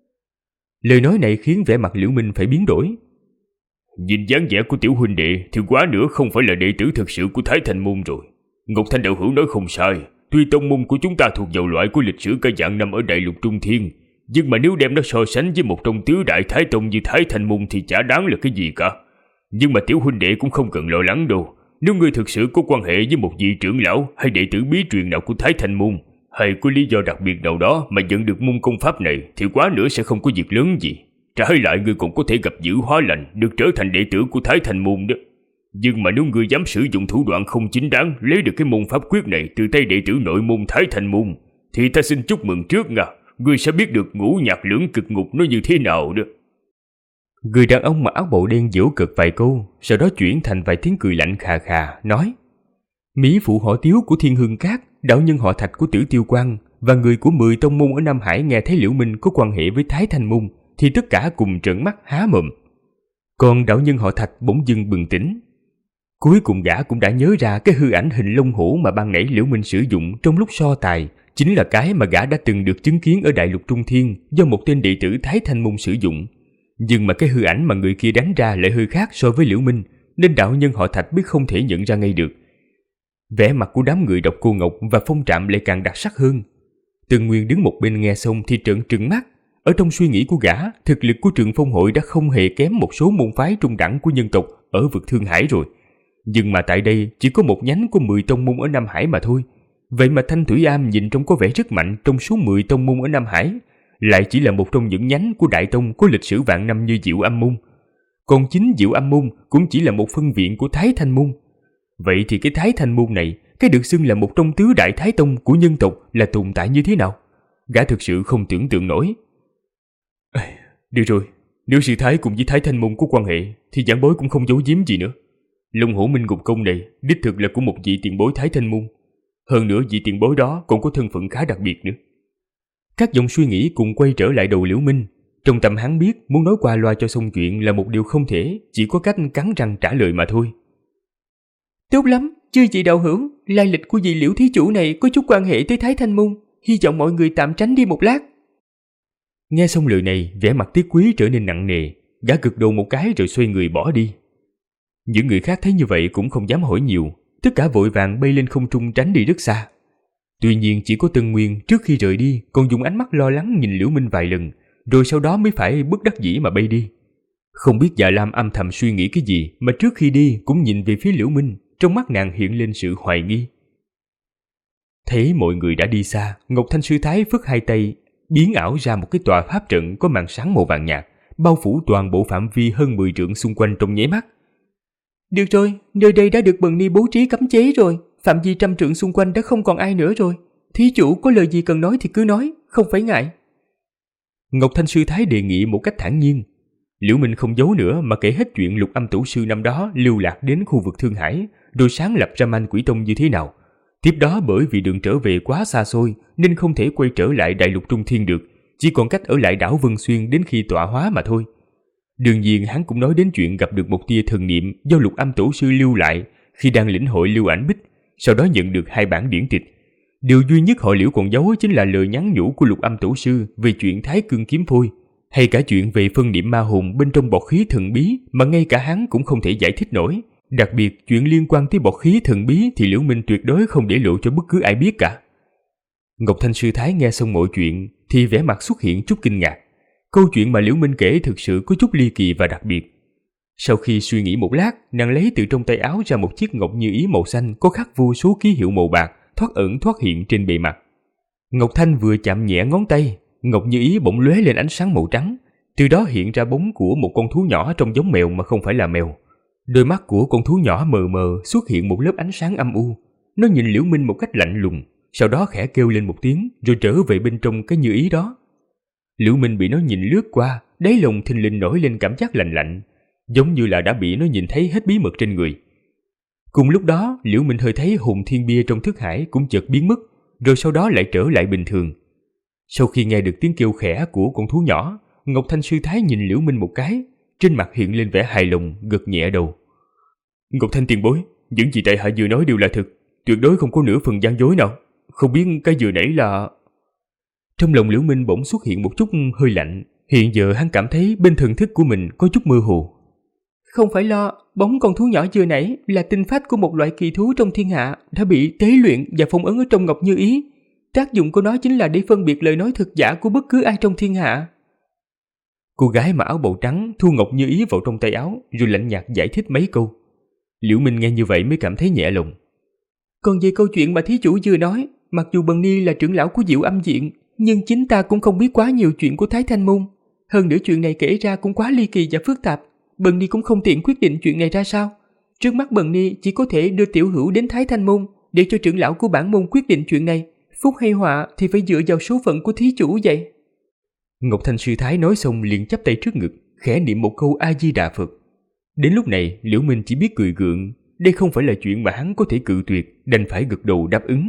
Lời nói này khiến vẻ mặt Liễu Minh phải biến đổi. Nhìn dáng vẻ của tiểu huynh đệ thì quá nữa không phải là đệ tử thực sự của Thái Thanh Môn rồi. Ngọc Thanh đạo hữu nói không sai. Tuy tông môn của chúng ta thuộc vào loại của lịch sử cả vạn năm ở đại lục Trung Thiên, nhưng mà nếu đem nó so sánh với một trong tứ đại thái tông như Thái Thanh Môn thì chả đáng là cái gì cả. Nhưng mà tiểu huynh đệ cũng không cần lo lắng đâu. Nếu ngươi thực sự có quan hệ với một vị trưởng lão hay đệ tử bí truyền nào của Thái Thanh Môn, hay có lý do đặc biệt nào đó mà nhận được môn công pháp này, thì quá nữa sẽ không có việc lớn gì. Trái lại ngươi còn có thể gặp dữ hóa lành, được trở thành đệ tử của Thái Thanh Môn đó. Nhưng mà nếu ngươi dám sử dụng thủ đoạn không chính đáng lấy được cái môn pháp quyết này từ tay đệ tử nội môn Thái Thanh Môn, thì ta xin chúc mừng trước nha, ngươi sẽ biết được ngũ nhạc lưỡng cực ngục nó như thế nào đó. Người đàn ông mặc áo bào đen giễu cợt vài câu, sau đó chuyển thành vài tiếng cười lạnh khà khà, nói: Mỹ phụ họ Tiếu của Thiên Hương Cát, đạo nhân họ Thạch của Tử Tiêu Quan và người của 10 tông môn ở Nam Hải nghe thấy Liễu Minh có quan hệ với Thái Thanh Môn thì tất cả cùng trợn mắt há mồm. Còn đạo nhân họ Thạch bỗng dưng bừng tỉnh. Cuối cùng gã cũng đã nhớ ra cái hư ảnh hình Long Hổ mà ban nãy Liễu Minh sử dụng trong lúc so tài chính là cái mà gã đã từng được chứng kiến ở đại lục Trung Thiên do một tên đệ tử Thái Thanh Môn sử dụng. Nhưng mà cái hư ảnh mà người kia đánh ra lại hơi khác so với Liễu Minh, nên đạo nhân họ Thạch biết không thể nhận ra ngay được. Vẻ mặt của đám người Độc Cô Ngọc và Phong Trạm lại càng đặc sắc hơn. Tần Nguyên đứng một bên nghe xong thì trợn trừng mắt. Ở trong suy nghĩ của gã, thực lực của Trường Phong Hội đã không hề kém một số môn phái trung đẳng của nhân tộc ở vực Thương Hải rồi. Nhưng mà tại đây chỉ có một nhánh của 10 tông môn ở Nam Hải mà thôi. Vậy mà Thanh Thủy Am nhìn trông có vẻ rất mạnh trong số 10 tông môn ở Nam Hải, lại chỉ là một trong những nhánh của đại tông có lịch sử vạn năm như Diệu Âm Môn. Còn chính Diệu Âm Môn cũng chỉ là một phân viện của Thái Thanh Môn. Vậy thì cái Thái Thanh Môn này, cái được xưng là một trong tứ đại thái tông của nhân tộc là tồn tại như thế nào? Gã thực sự không tưởng tượng nổi. Được rồi, nếu sư thái cùng với Thái Thanh Môn có quan hệ thì giảng bối cũng không giấu giếm gì nữa. Long Hổ Minh Ngục Công này đích thực là của một vị tiền bối Thái Thanh Môn. Hơn nữa vị tiền bối đó còn có thân phận khá đặc biệt nữa. Các dòng suy nghĩ cùng quay trở lại đầu Liễu Minh. Trong tâm hắn biết muốn nói qua loa cho xong chuyện là một điều không thể, chỉ có cách cắn răng trả lời mà thôi. Tốt lắm, chư vị đạo hữu, lai lịch của vị Liễu thí chủ này có chút quan hệ tới Thái Thanh Môn. hy vọng mọi người tạm tránh đi một lát. Nghe xong lời này, vẻ mặt Tiết Quý trở nên nặng nề, gã gật đầu một cái rồi xoay người bỏ đi. Những người khác thấy như vậy cũng không dám hỏi nhiều, tất cả vội vàng bay lên không trung tránh đi rất xa. Tuy nhiên chỉ có Tân Nguyên trước khi rời đi còn dùng ánh mắt lo lắng nhìn Liễu Minh vài lần, rồi sau đó mới phải bất đắc dĩ mà bay đi. Không biết Dạ Lam âm thầm suy nghĩ cái gì mà trước khi đi cũng nhìn về phía Liễu Minh, trong mắt nàng hiện lên sự hoài nghi. Thấy mọi người đã đi xa, Ngọc Thanh Sư Thái phất hai tay, biến ảo ra một cái tòa pháp trận có màn sáng màu vàng nhạt, bao phủ toàn bộ phạm vi hơn 10 trượng xung quanh trong nháy mắt. Được rồi, nơi đây đã được Bần Ni bố trí cấm chế rồi, phạm vi 100 trượng xung quanh đã không còn ai nữa rồi. Thí chủ có lời gì cần nói thì cứ nói, không phải ngại. Ngọc Thanh Sư Thái đề nghị một cách thản nhiên. Liễu Minh không giấu nữa mà kể hết chuyện Lục Âm Tổ Sư năm đó lưu lạc đến khu vực Thương Hải, rồi sáng lập ra Man Quỷ Tông như thế nào. Tiếp đó bởi vì đường trở về quá xa xôi nên không thể quay trở lại Đại Lục Trung Thiên được, chỉ còn cách ở lại đảo Vân Xuyên đến khi tọa hóa mà thôi. Đương nhiên hắn cũng nói đến chuyện gặp được một tia thần niệm do Lục Âm Tổ Sư lưu lại khi đang lĩnh hội lưu ảnh bích, sau đó nhận được 2 bản điển tịch. Điều duy nhất họ Liễu còn giấu chính là lời nhắn nhủ của Lục Âm Tổ Sư về chuyện Thái Cương kiếm phôi, hay cả chuyện về phân niệm ma hồn bên trong bọt khí thần bí mà ngay cả hắn cũng không thể giải thích nổi. Đặc biệt chuyện liên quan tới bọt khí thần bí thì Liễu Minh tuyệt đối không để lộ cho bất cứ ai biết cả. Ngọc Thanh Sư Thái nghe xong mọi chuyện thì vẻ mặt xuất hiện chút kinh ngạc. Câu chuyện mà Liễu Minh kể thực sự có chút ly kỳ và đặc biệt. Sau khi suy nghĩ một lát, nàng lấy từ trong tay áo ra một chiếc ngọc như ý màu xanh có khắc vô số ký hiệu màu bạc thoát ẩn thoát hiện trên bề mặt. Ngọc Thanh vừa chạm nhẹ ngón tay, ngọc như ý bỗng lóe lên ánh sáng màu trắng, từ đó hiện ra bóng của một con thú nhỏ trông giống mèo mà không phải là mèo. Đôi mắt của con thú nhỏ mờ mờ xuất hiện một lớp ánh sáng âm u. Nó nhìn Liễu Minh một cách lạnh lùng, sau đó khẽ kêu lên một tiếng rồi trở về bên trong cái như ý đó. Liễu Minh bị nó nhìn lướt qua, đáy lòng thình lình nổi lên cảm giác lạnh lạnh, giống như là đã bị nó nhìn thấy hết bí mật trên người. Cùng lúc đó, Liễu Minh hơi thấy hồn thiên bia trong thức hải cũng chợt biến mất, rồi sau đó lại trở lại bình thường. Sau khi nghe được tiếng kêu khẽ của con thú nhỏ, Ngọc Thanh Sư Thái nhìn Liễu Minh một cái, trên mặt hiện lên vẻ hài lòng, gật nhẹ đầu. Ngọc Thanh tiền bối, những gì tại hạ vừa nói đều là thực, tuyệt đối không có nửa phần gian dối nào. Không biết cái vừa nãy là... Trong lòng Liễu Minh bỗng xuất hiện một chút hơi lạnh, hiện giờ hắn cảm thấy bên thần thức của mình có chút mơ hồ. Không phải lo, bóng con thú nhỏ vừa nãy là tinh phách của một loại kỳ thú trong thiên hạ đã bị tế luyện và phong ấn ở trong ngọc như ý. Tác dụng của nó chính là để phân biệt lời nói thực giả của bất cứ ai trong thiên hạ. Cô gái mặc áo bào trắng thu ngọc như ý vào trong tay áo rồi lạnh nhạt giải thích mấy câu. Liễu Minh nghe như vậy mới cảm thấy nhẹ lòng. Còn về câu chuyện mà thí chủ vừa nói, mặc dù Bần Ni là trưởng lão của Diệu Âm Viện, nhưng chính ta cũng không biết quá nhiều chuyện của Thái Thanh Môn. Hơn nữa chuyện này kể ra cũng quá ly kỳ và phức tạp, Bần Ni cũng không tiện quyết định chuyện này ra sao. Trước mắt Bần Ni chỉ có thể đưa tiểu hữu đến Thái Thanh Môn để cho trưởng lão của bản môn quyết định chuyện này. Phúc hay họa thì phải dựa vào số phận của thí chủ vậy. Ngọc Thanh Sư Thái nói xong liền chắp tay trước ngực, khẽ niệm một câu A Di Đà Phật. Đến lúc này, Liễu Minh chỉ biết cười gượng, đây không phải là chuyện mà hắn có thể cự tuyệt, đành phải gật đầu đáp ứng.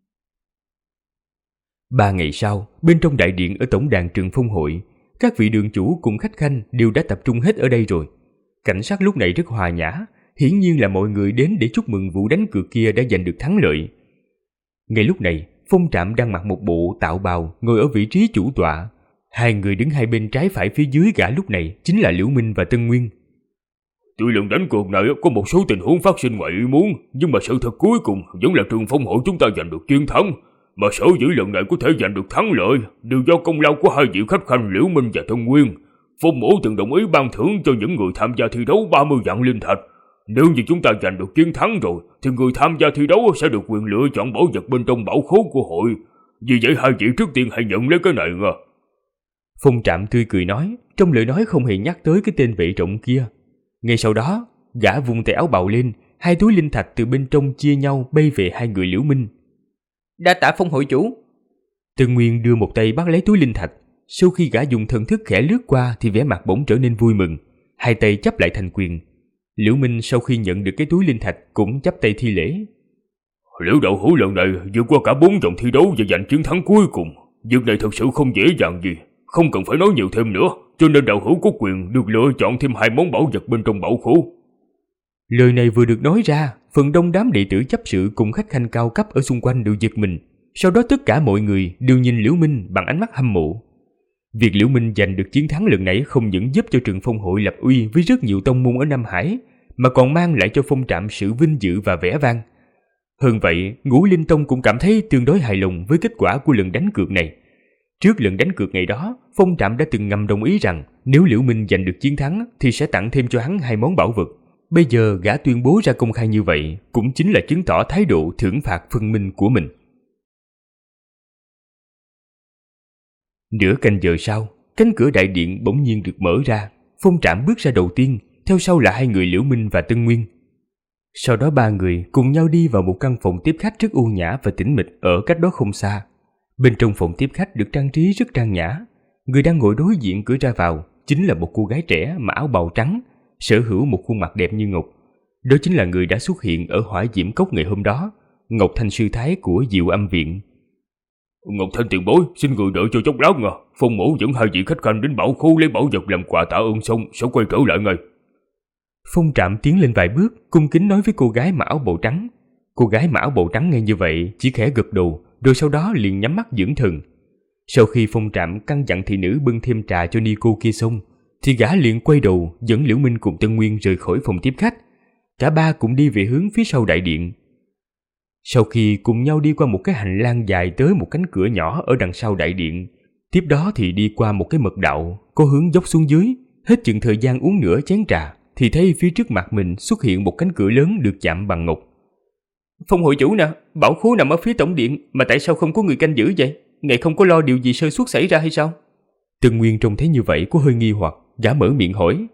3 ngày sau, bên trong đại điện ở tổng đàn Trường Phong hội, các vị đường chủ cùng khách khanh đều đã tập trung hết ở đây rồi. Cảnh sát lúc này rất hòa nhã, hiển nhiên là mọi người đến để chúc mừng vụ đánh cược kia đã giành được thắng lợi. Ngay lúc này, Phong Trạm đang mặc một bộ tạo bào ngồi ở vị trí chủ tọa. 2 người đứng hai bên trái phải phía dưới gã lúc này chính là Liễu Minh và Tân Nguyên. Tuy lần đánh cược này có một số tình huống phát sinh ngoài ý muốn, nhưng mà sự thật cuối cùng vẫn là Trường Phong hội chúng ta giành được chiến thắng. Mà sở dĩ lần này có thể giành được thắng lợi đều do công lao của 2 vị khách khanh Liễu Minh và Tân Nguyên. Phong mỗ từng đồng ý ban thưởng cho những người tham gia thi đấu 30 vạn linh thạch. Nếu như chúng ta giành được chiến thắng rồi, thì người tham gia thi đấu sẽ được quyền lựa chọn bảo vật bên trong bảo khố của hội. Vì vậy 2 vị trước tiên hãy nhận lấy cái này nha. Phong Trạm tươi cười nói, trong lời nói không hề nhắc tới cái tên vệ trọng kia. Ngay sau đó, gã vung tay áo bào lên, 2 túi linh thạch từ bên trong chia nhau bay về 2 người Liễu Minh. Đa tạ Phong hội chủ. Tân Nguyên đưa một tay bắt lấy túi linh thạch. Sau khi gã dùng thần thức khẽ lướt qua thì vẻ mặt bỗng trở nên vui mừng, 2 tay chắp lại thành quyền. Liễu Minh sau khi nhận được cái túi linh thạch cũng chắp tay thi lễ. Liễu đạo hữu lần này vượt qua cả 4 vòng thi đấu và giành chiến thắng cuối cùng. Việc này thật sự không dễ dàng gì, không cần phải nói nhiều thêm nữa, cho nên đạo hữu có quyền được lựa chọn thêm 2 món bảo vật bên trong bảo khố. Lời này vừa được nói ra, phần đông đám đệ tử chấp sự cùng khách khanh cao cấp ở xung quanh đều giật mình. Sau đó tất cả mọi người đều nhìn Liễu Minh bằng ánh mắt hâm mộ. Việc Liễu Minh giành được chiến thắng lần này không những giúp cho Trường Phong hội lập uy với rất nhiều tông môn ở Nam Hải, mà còn mang lại cho Phong Trạm sự vinh dự và vẻ vang. Hơn vậy, Ngũ Linh Tông cũng cảm thấy tương đối hài lòng với kết quả của lần đánh cược này. Trước lần đánh cược ngày đó, Phong Trạm đã từng ngầm đồng ý rằng nếu Liễu Minh giành được chiến thắng thì sẽ tặng thêm cho hắn 2 món bảo vật. Bây giờ gã tuyên bố ra công khai như vậy cũng chính là chứng tỏ thái độ thưởng phạt phân minh của mình. Nửa canh giờ sau, cánh cửa đại điện bỗng nhiên được mở ra. Phong Trạm bước ra đầu tiên, theo sau là 2 người Liễu Minh và Tân Nguyên. Sau đó 3 người cùng nhau đi vào một căn phòng tiếp khách rất u nhã và tĩnh mịch ở cách đó không xa. Bên trong phòng tiếp khách được trang trí rất trang nhã. Người đang ngồi đối diện cửa ra vào chính là một cô gái trẻ mặc áo bào trắng, sở hữu một khuôn mặt đẹp như ngọc. Đó chính là người đã xuất hiện ở Hỏa Diễm Cốc ngày hôm đó, Ngọc Thanh sư thái của Diệu Âm Viện. Ngọc Thanh tiền bối, xin người đợi cho chốc lát nha. Phong mẫu dẫn 2 vị khách khanh đến bảo khố lấy bảo vật làm quà tạ ơn xong sẽ quay trở lại ngay. Phong Trạm tiến lên vài bước, cung kính nói với cô gái mặc áo bào trắng. Cô gái mặc áo bào trắng nghe như vậy chỉ khẽ gật đầu, rồi sau đó liền nhắm mắt dưỡng thần. Sau khi Phong Trạm căn dặn thị nữ bưng thêm trà cho ni cô kia xong, thì gã liền quay đầu dẫn Liễu Minh cùng Tân Nguyên rời khỏi phòng tiếp khách. Cả ba cùng đi về hướng phía sau đại điện. Sau khi cùng nhau đi qua một cái hành lang dài tới một cánh cửa nhỏ ở đằng sau đại điện, tiếp đó thì đi qua một cái mật đạo có hướng dốc xuống dưới. Hết chừng thời gian uống nửa chén trà thì thấy phía trước mặt mình xuất hiện một cánh cửa lớn được chạm bằng ngọc. Phong hội chủ nè, bảo khố nằm ở phía tổng điện, mà tại sao không có người canh giữ vậy? Ngài không có lo điều gì sơ suất xảy ra hay sao? Tân Nguyên trông thấy như vậy có hơi nghi hoặc, gã mở miệng hỏi.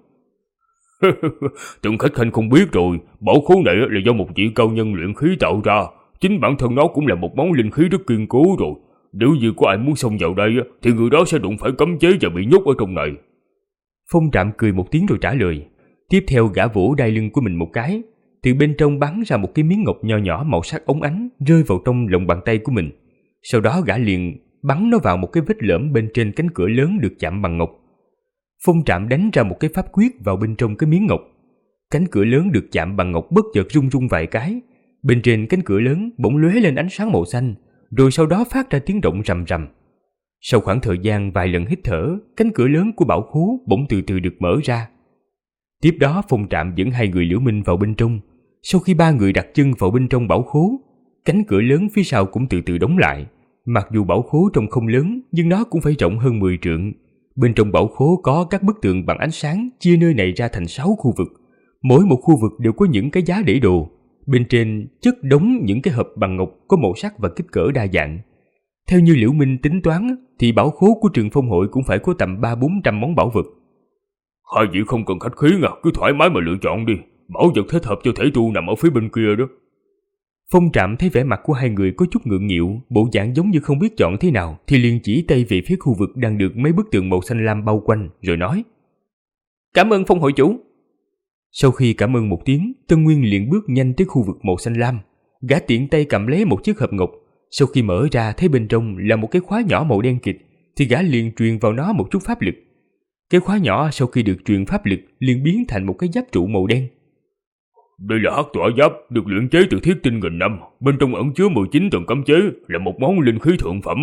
Từng khách khanh không biết rồi, bảo khố này là do một vị cao nhân luyện khí tạo ra. Chính bản thân nó cũng là một món linh khí rất kiên cố rồi. Nếu như có ai muốn xông vào đây thì người đó sẽ đụng phải cấm chế và bị nhốt ở trong này. Phong Trạm cười một tiếng rồi trả lời. Tiếp theo gã vỗ đai lưng của mình một cái, từ bên trong bắn ra một cái miếng ngọc nho nhỏ màu sắc óng ánh rơi vào trong lòng bàn tay của mình. Sau đó gã liền bắn nó vào một cái vết lõm bên trên cánh cửa lớn được chạm bằng ngọc. Phong Trạm đánh ra một cái pháp quyết vào bên trong cái miếng ngọc. Cánh cửa lớn được chạm bằng ngọc bất chợt rung rung vài cái. Bên trên cánh cửa lớn bỗng lóe lên ánh sáng màu xanh, rồi sau đó phát ra tiếng động rầm rầm. Sau khoảng thời gian vài lần hít thở, cánh cửa lớn của bảo khố bỗng từ từ được mở ra. Tiếp đó Phong Trạm dẫn 2 người Liễu Minh vào bên trong. Sau khi 3 người đặt chân vào bên trong bảo khố, cánh cửa lớn phía sau cũng từ từ đóng lại. Mặc dù bảo khố trông không lớn, nhưng nó cũng phải rộng hơn 10 trượng. Bên trong bảo khố có các bức tường bằng ánh sáng chia nơi này ra thành 6 khu vực. Mỗi một khu vực đều có những cái giá để đồ. Bên trên chất đống những cái hộp bằng ngọc có màu sắc và kích cỡ đa dạng. Theo như Liễu Minh tính toán thì bảo khố của Trường Phong hội cũng phải có tầm 300-400 món bảo vật. 2 vị không cần khách khí nha, cứ thoải mái mà lựa chọn đi. Bảo vật thích hợp cho thể tu nằm ở phía bên kia đó. Phong Trạm thấy vẻ mặt của 2 người có chút ngượng nghịu, bộ dạng giống như không biết chọn thế nào, thì liền chỉ tay về phía khu vực đang được mấy bức tường màu xanh lam bao quanh, rồi nói: Cảm ơn Phong hội chủ. Sau khi cảm ơn một tiếng, Tân Nguyên liền bước nhanh tới khu vực màu xanh lam. Gã tiện tay cầm lấy một chiếc hộp ngọc. Sau khi mở ra thấy bên trong là một cái khóa nhỏ màu đen kịt, thì gã liền truyền vào nó một chút pháp lực. Cái khóa nhỏ sau khi được truyền pháp lực liền biến thành một cái giáp trụ màu đen. Đây là hắc tỏa giáp, được luyện chế từ thiết tinh nghìn năm, bên trong ẩn chứa 19 tầng cấm chế, là một món linh khí thượng phẩm.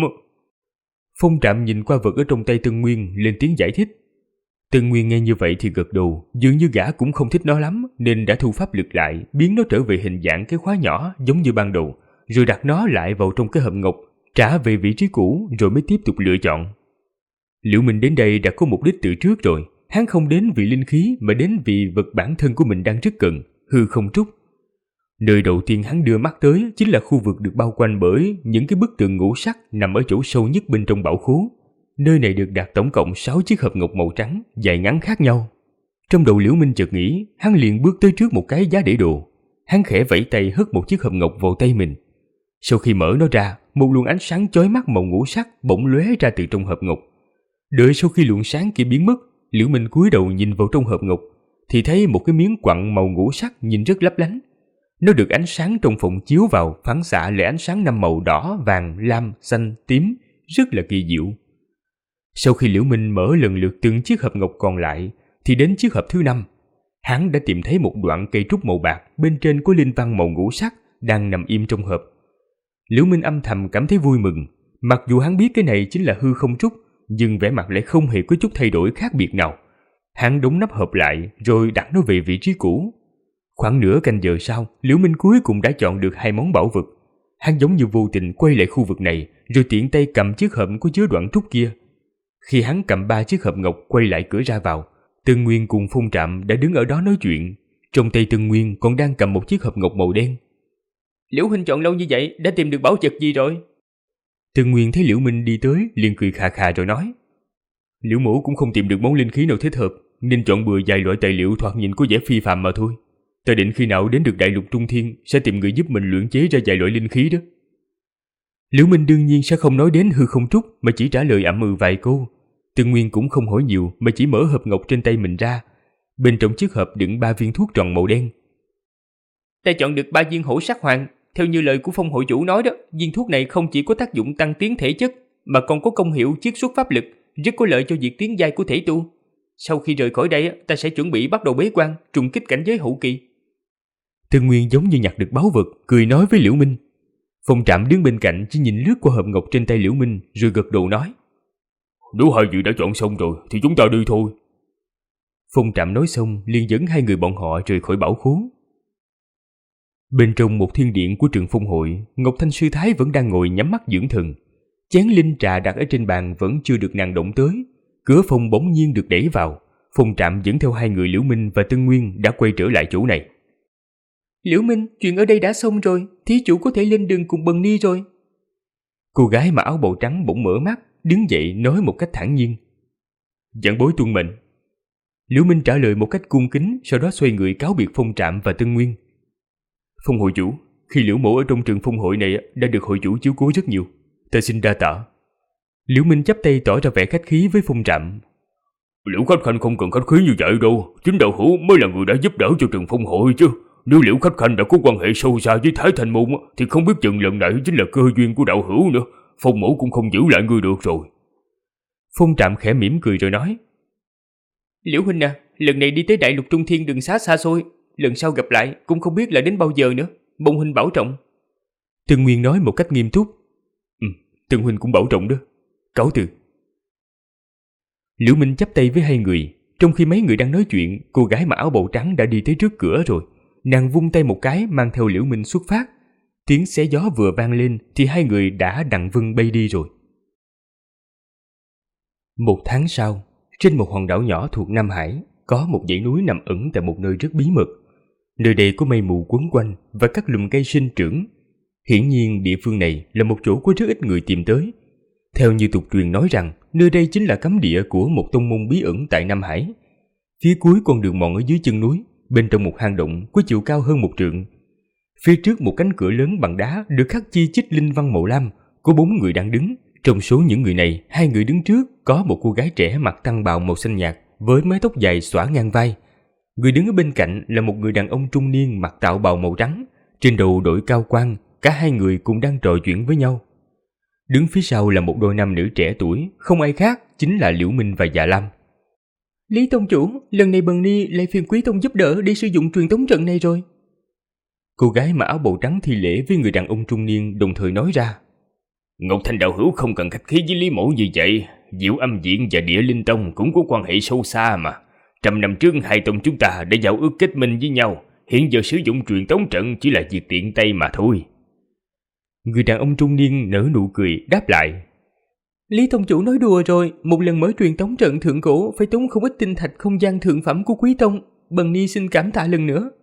Phong Trạm nhìn qua vật ở trong tay Tân Nguyên, lên tiếng giải thích. Tân Nguyên nghe như vậy thì gật đầu, dường như gã cũng không thích nó lắm, nên đã thu pháp lực lại, biến nó trở về hình dạng cái khóa nhỏ giống như ban đầu, rồi đặt nó lại vào trong cái hộp ngọc, trả về vị trí cũ, rồi mới tiếp tục lựa chọn. Liễu Minh đến đây đã có mục đích từ trước rồi, hắn không đến vì linh khí mà đến vì vật bản thân của mình đang rất cần, hư không trúc. Nơi đầu tiên hắn đưa mắt tới chính là khu vực được bao quanh bởi những cái bức tường ngũ sắc nằm ở chỗ sâu nhất bên trong bảo khố. Nơi này được đặt tổng cộng 6 chiếc hộp ngọc màu trắng, dài ngắn khác nhau. Trong đầu Liễu Minh chợt nghĩ, hắn liền bước tới trước một cái giá để đồ. Hắn khẽ vẫy tay hất một chiếc hộp ngọc vào tay mình. Sau khi mở nó ra, một luồng ánh sáng chói mắt màu ngũ sắc bỗng lóe ra từ trong hộp ngọc. Đợi sau khi luồng sáng kia biến mất, Liễu Minh cúi đầu nhìn vào trong hộp ngọc, thì thấy một cái miếng quặng màu ngũ sắc nhìn rất lấp lánh. Nó được ánh sáng trong phòng chiếu vào, phản xạ lại ánh sáng 5 màu đỏ, vàng, lam, xanh, tím, rất là kỳ diệu. Sau khi Liễu Minh mở lần lượt từng chiếc hộp ngọc còn lại, thì đến chiếc hộp thứ 5, hắn đã tìm thấy một đoạn cây trúc màu bạc, bên trên có linh văn màu ngũ sắc đang nằm im trong hộp. Liễu Minh âm thầm cảm thấy vui mừng, mặc dù hắn biết cái này chính là hư không trúc, nhưng vẻ mặt lại không hề có chút thay đổi khác biệt nào. Hắn đóng nắp hộp lại rồi đặt nó về vị trí cũ. Khoảng nửa canh giờ sau, Liễu Minh cuối cùng đã chọn được 2 món bảo vật. Hắn giống như vô tình quay lại khu vực này, rồi tiện tay cầm chiếc hộp có chứa đoạn trúc kia. Khi hắn cầm 3 chiếc hộp ngọc quay lại cửa ra vào, Tân Nguyên cùng Phong Trạm đã đứng ở đó nói chuyện. Trong tay Tân Nguyên còn đang cầm một chiếc hộp ngọc màu đen. Liễu huynh chọn lâu như vậy, đã tìm được bảo vật gì rồi? Tân Nguyên thấy Liễu Minh đi tới, liền cười khà khà rồi nói: Liễu mỗ cũng không tìm được món linh khí nào thích hợp, nên chọn bừa vài loại tài liệu thoạt nhìn có vẻ phi phàm mà thôi. Ta định khi nào đến được đại lục Trung Thiên sẽ tìm người giúp mình luyện chế ra vài loại linh khí đó. Liễu Minh đương nhiên sẽ không nói đến hư không trúc, mà chỉ trả lời ậm ừ vài câu. Tân Nguyên cũng không hỏi nhiều, mà chỉ mở hộp ngọc trên tay mình ra. Bên trong chiếc hộp đựng 3 viên thuốc tròn màu đen. Ta chọn được 3 viên hổ sắc hoàng. Theo như lời của Phong hội chủ nói đó, viên thuốc này không chỉ có tác dụng tăng tiến thể chất, mà còn có công hiệu chiết xuất pháp lực, rất có lợi cho việc tiến giai của thể tu. Sau khi rời khỏi đây, ta sẽ chuẩn bị bắt đầu bế quan, trùng kích cảnh giới hậu kỳ. Tân Nguyên giống như nhặt được báu vật, cười nói với Liễu Minh. Phong Trạm đứng bên cạnh chỉ nhìn lướt qua hộp ngọc trên tay Liễu Minh, rồi gật đầu nói: Nếu hai vị đã chọn xong rồi thì chúng ta đi thôi. Phong Trạm nói xong liền dẫn 2 người bọn họ rời khỏi bảo khố. Bên trong một thiên điện của trường Phong hội, Ngọc Thanh Sư Thái vẫn đang ngồi nhắm mắt dưỡng thần. Chén linh trà đặt ở trên bàn vẫn chưa được nàng động tới. Cửa phòng bỗng nhiên được đẩy vào. Phong Trạm dẫn theo 2 người Liễu Minh và Tân Nguyên đã quay trở lại chỗ này. Liễu Minh, chuyện ở đây đã xong rồi, thí chủ có thể lên đường cùng Bần Ni rồi. Cô gái mặc áo bào trắng bỗng mở mắt, đứng dậy nói một cách thản nhiên: Vạn bối tuân mệnh. Liễu Minh trả lời một cách cung kính, sau đó xoay người cáo biệt Phong Trạm và Tân Nguyên. Phong hội chủ, khi Liễu mỗ ở trong trường Phong hội này đã được hội chủ chiếu cố rất nhiều, ta xin đa tạ. Liễu Minh chắp tay tỏ ra vẻ khách khí với Phong Trạm. Liễu khách khanh không cần khách khí như vậy đâu, chính đạo hữu mới là người đã giúp đỡ cho trường Phong hội chứ. Nếu Liễu khách khanh đã có quan hệ sâu xa với Thái Thanh môn thì không biết chừng lần này chính là cơ duyên của đạo hữu nữa. Phong mẫu cũng không giữ lại ngươi được rồi. Phong Trạm khẽ mỉm cười rồi nói: Liễu huynh à, lần này đi tới đại lục Trung Thiên đường xá xa xôi, lần sau gặp lại cũng không biết là đến bao giờ nữa, mong huynh bảo trọng. Tân Nguyên nói một cách nghiêm túc: Tân huynh cũng bảo trọng đó, cáo từ. Liễu Minh chắp tay với 2 người. Trong khi mấy người đang nói chuyện, cô gái mặc áo bào trắng đã đi tới trước cửa rồi. Nàng vung tay một cái mang theo Liễu Minh xuất phát. Tiếng xé gió vừa vang lên thì 2 người đã đằng vân bay đi rồi. 1 tháng sau, trên một hòn đảo nhỏ thuộc Nam Hải, có một dãy núi nằm ẩn tại một nơi rất bí mật. Nơi đây có mây mù quấn quanh và các lùm cây sinh trưởng. Hiển nhiên địa phương này là một chỗ có rất ít người tìm tới. Theo như tục truyền nói rằng, nơi đây chính là cấm địa của một tông môn bí ẩn tại Nam Hải. Phía cuối con đường mòn ở dưới chân núi, bên trong một hang động có chiều cao hơn 1 trượng. Phía trước một cánh cửa lớn bằng đá được khắc chi chít linh văn màu lam, có 4 người đang đứng. Trong số những người này, 2 người đứng trước có một cô gái trẻ mặc tăng bào màu xanh nhạt với mái tóc dài xõa ngang vai. Người đứng ở bên cạnh là một người đàn ông trung niên mặc đạo bào màu trắng, trên đầu đội cao quan. Cả 2 người cùng đang trò chuyện với nhau. Đứng phía sau là một đôi nam nữ trẻ tuổi, không ai khác chính là Liễu Minh và Dạ Lam. Lý tông chủ, lần này Bần Ni lại phiền quý tông giúp đỡ để sử dụng truyền tống trận này rồi. Cô gái mặc áo bào trắng thi lễ với người đàn ông trung niên, đồng thời nói ra: Ngọc Thanh đạo hữu không cần khách khí với Lý mẫu như vậy. Diệu Âm Viện và Địa Linh Tông cũng có quan hệ sâu xa mà. 100 năm trước 2 tông chúng ta đã giao ước kết minh với nhau. Hiện giờ sử dụng truyền tống trận chỉ là việc tiện tay mà thôi. Người đàn ông trung niên nở nụ cười đáp lại: Lý tông chủ nói đùa rồi, một lần mở truyền tống trận thượng cổ phải tốn không ít tinh thạch không gian thượng phẩm của quý tông. Bần Ni xin cảm tạ lần nữa.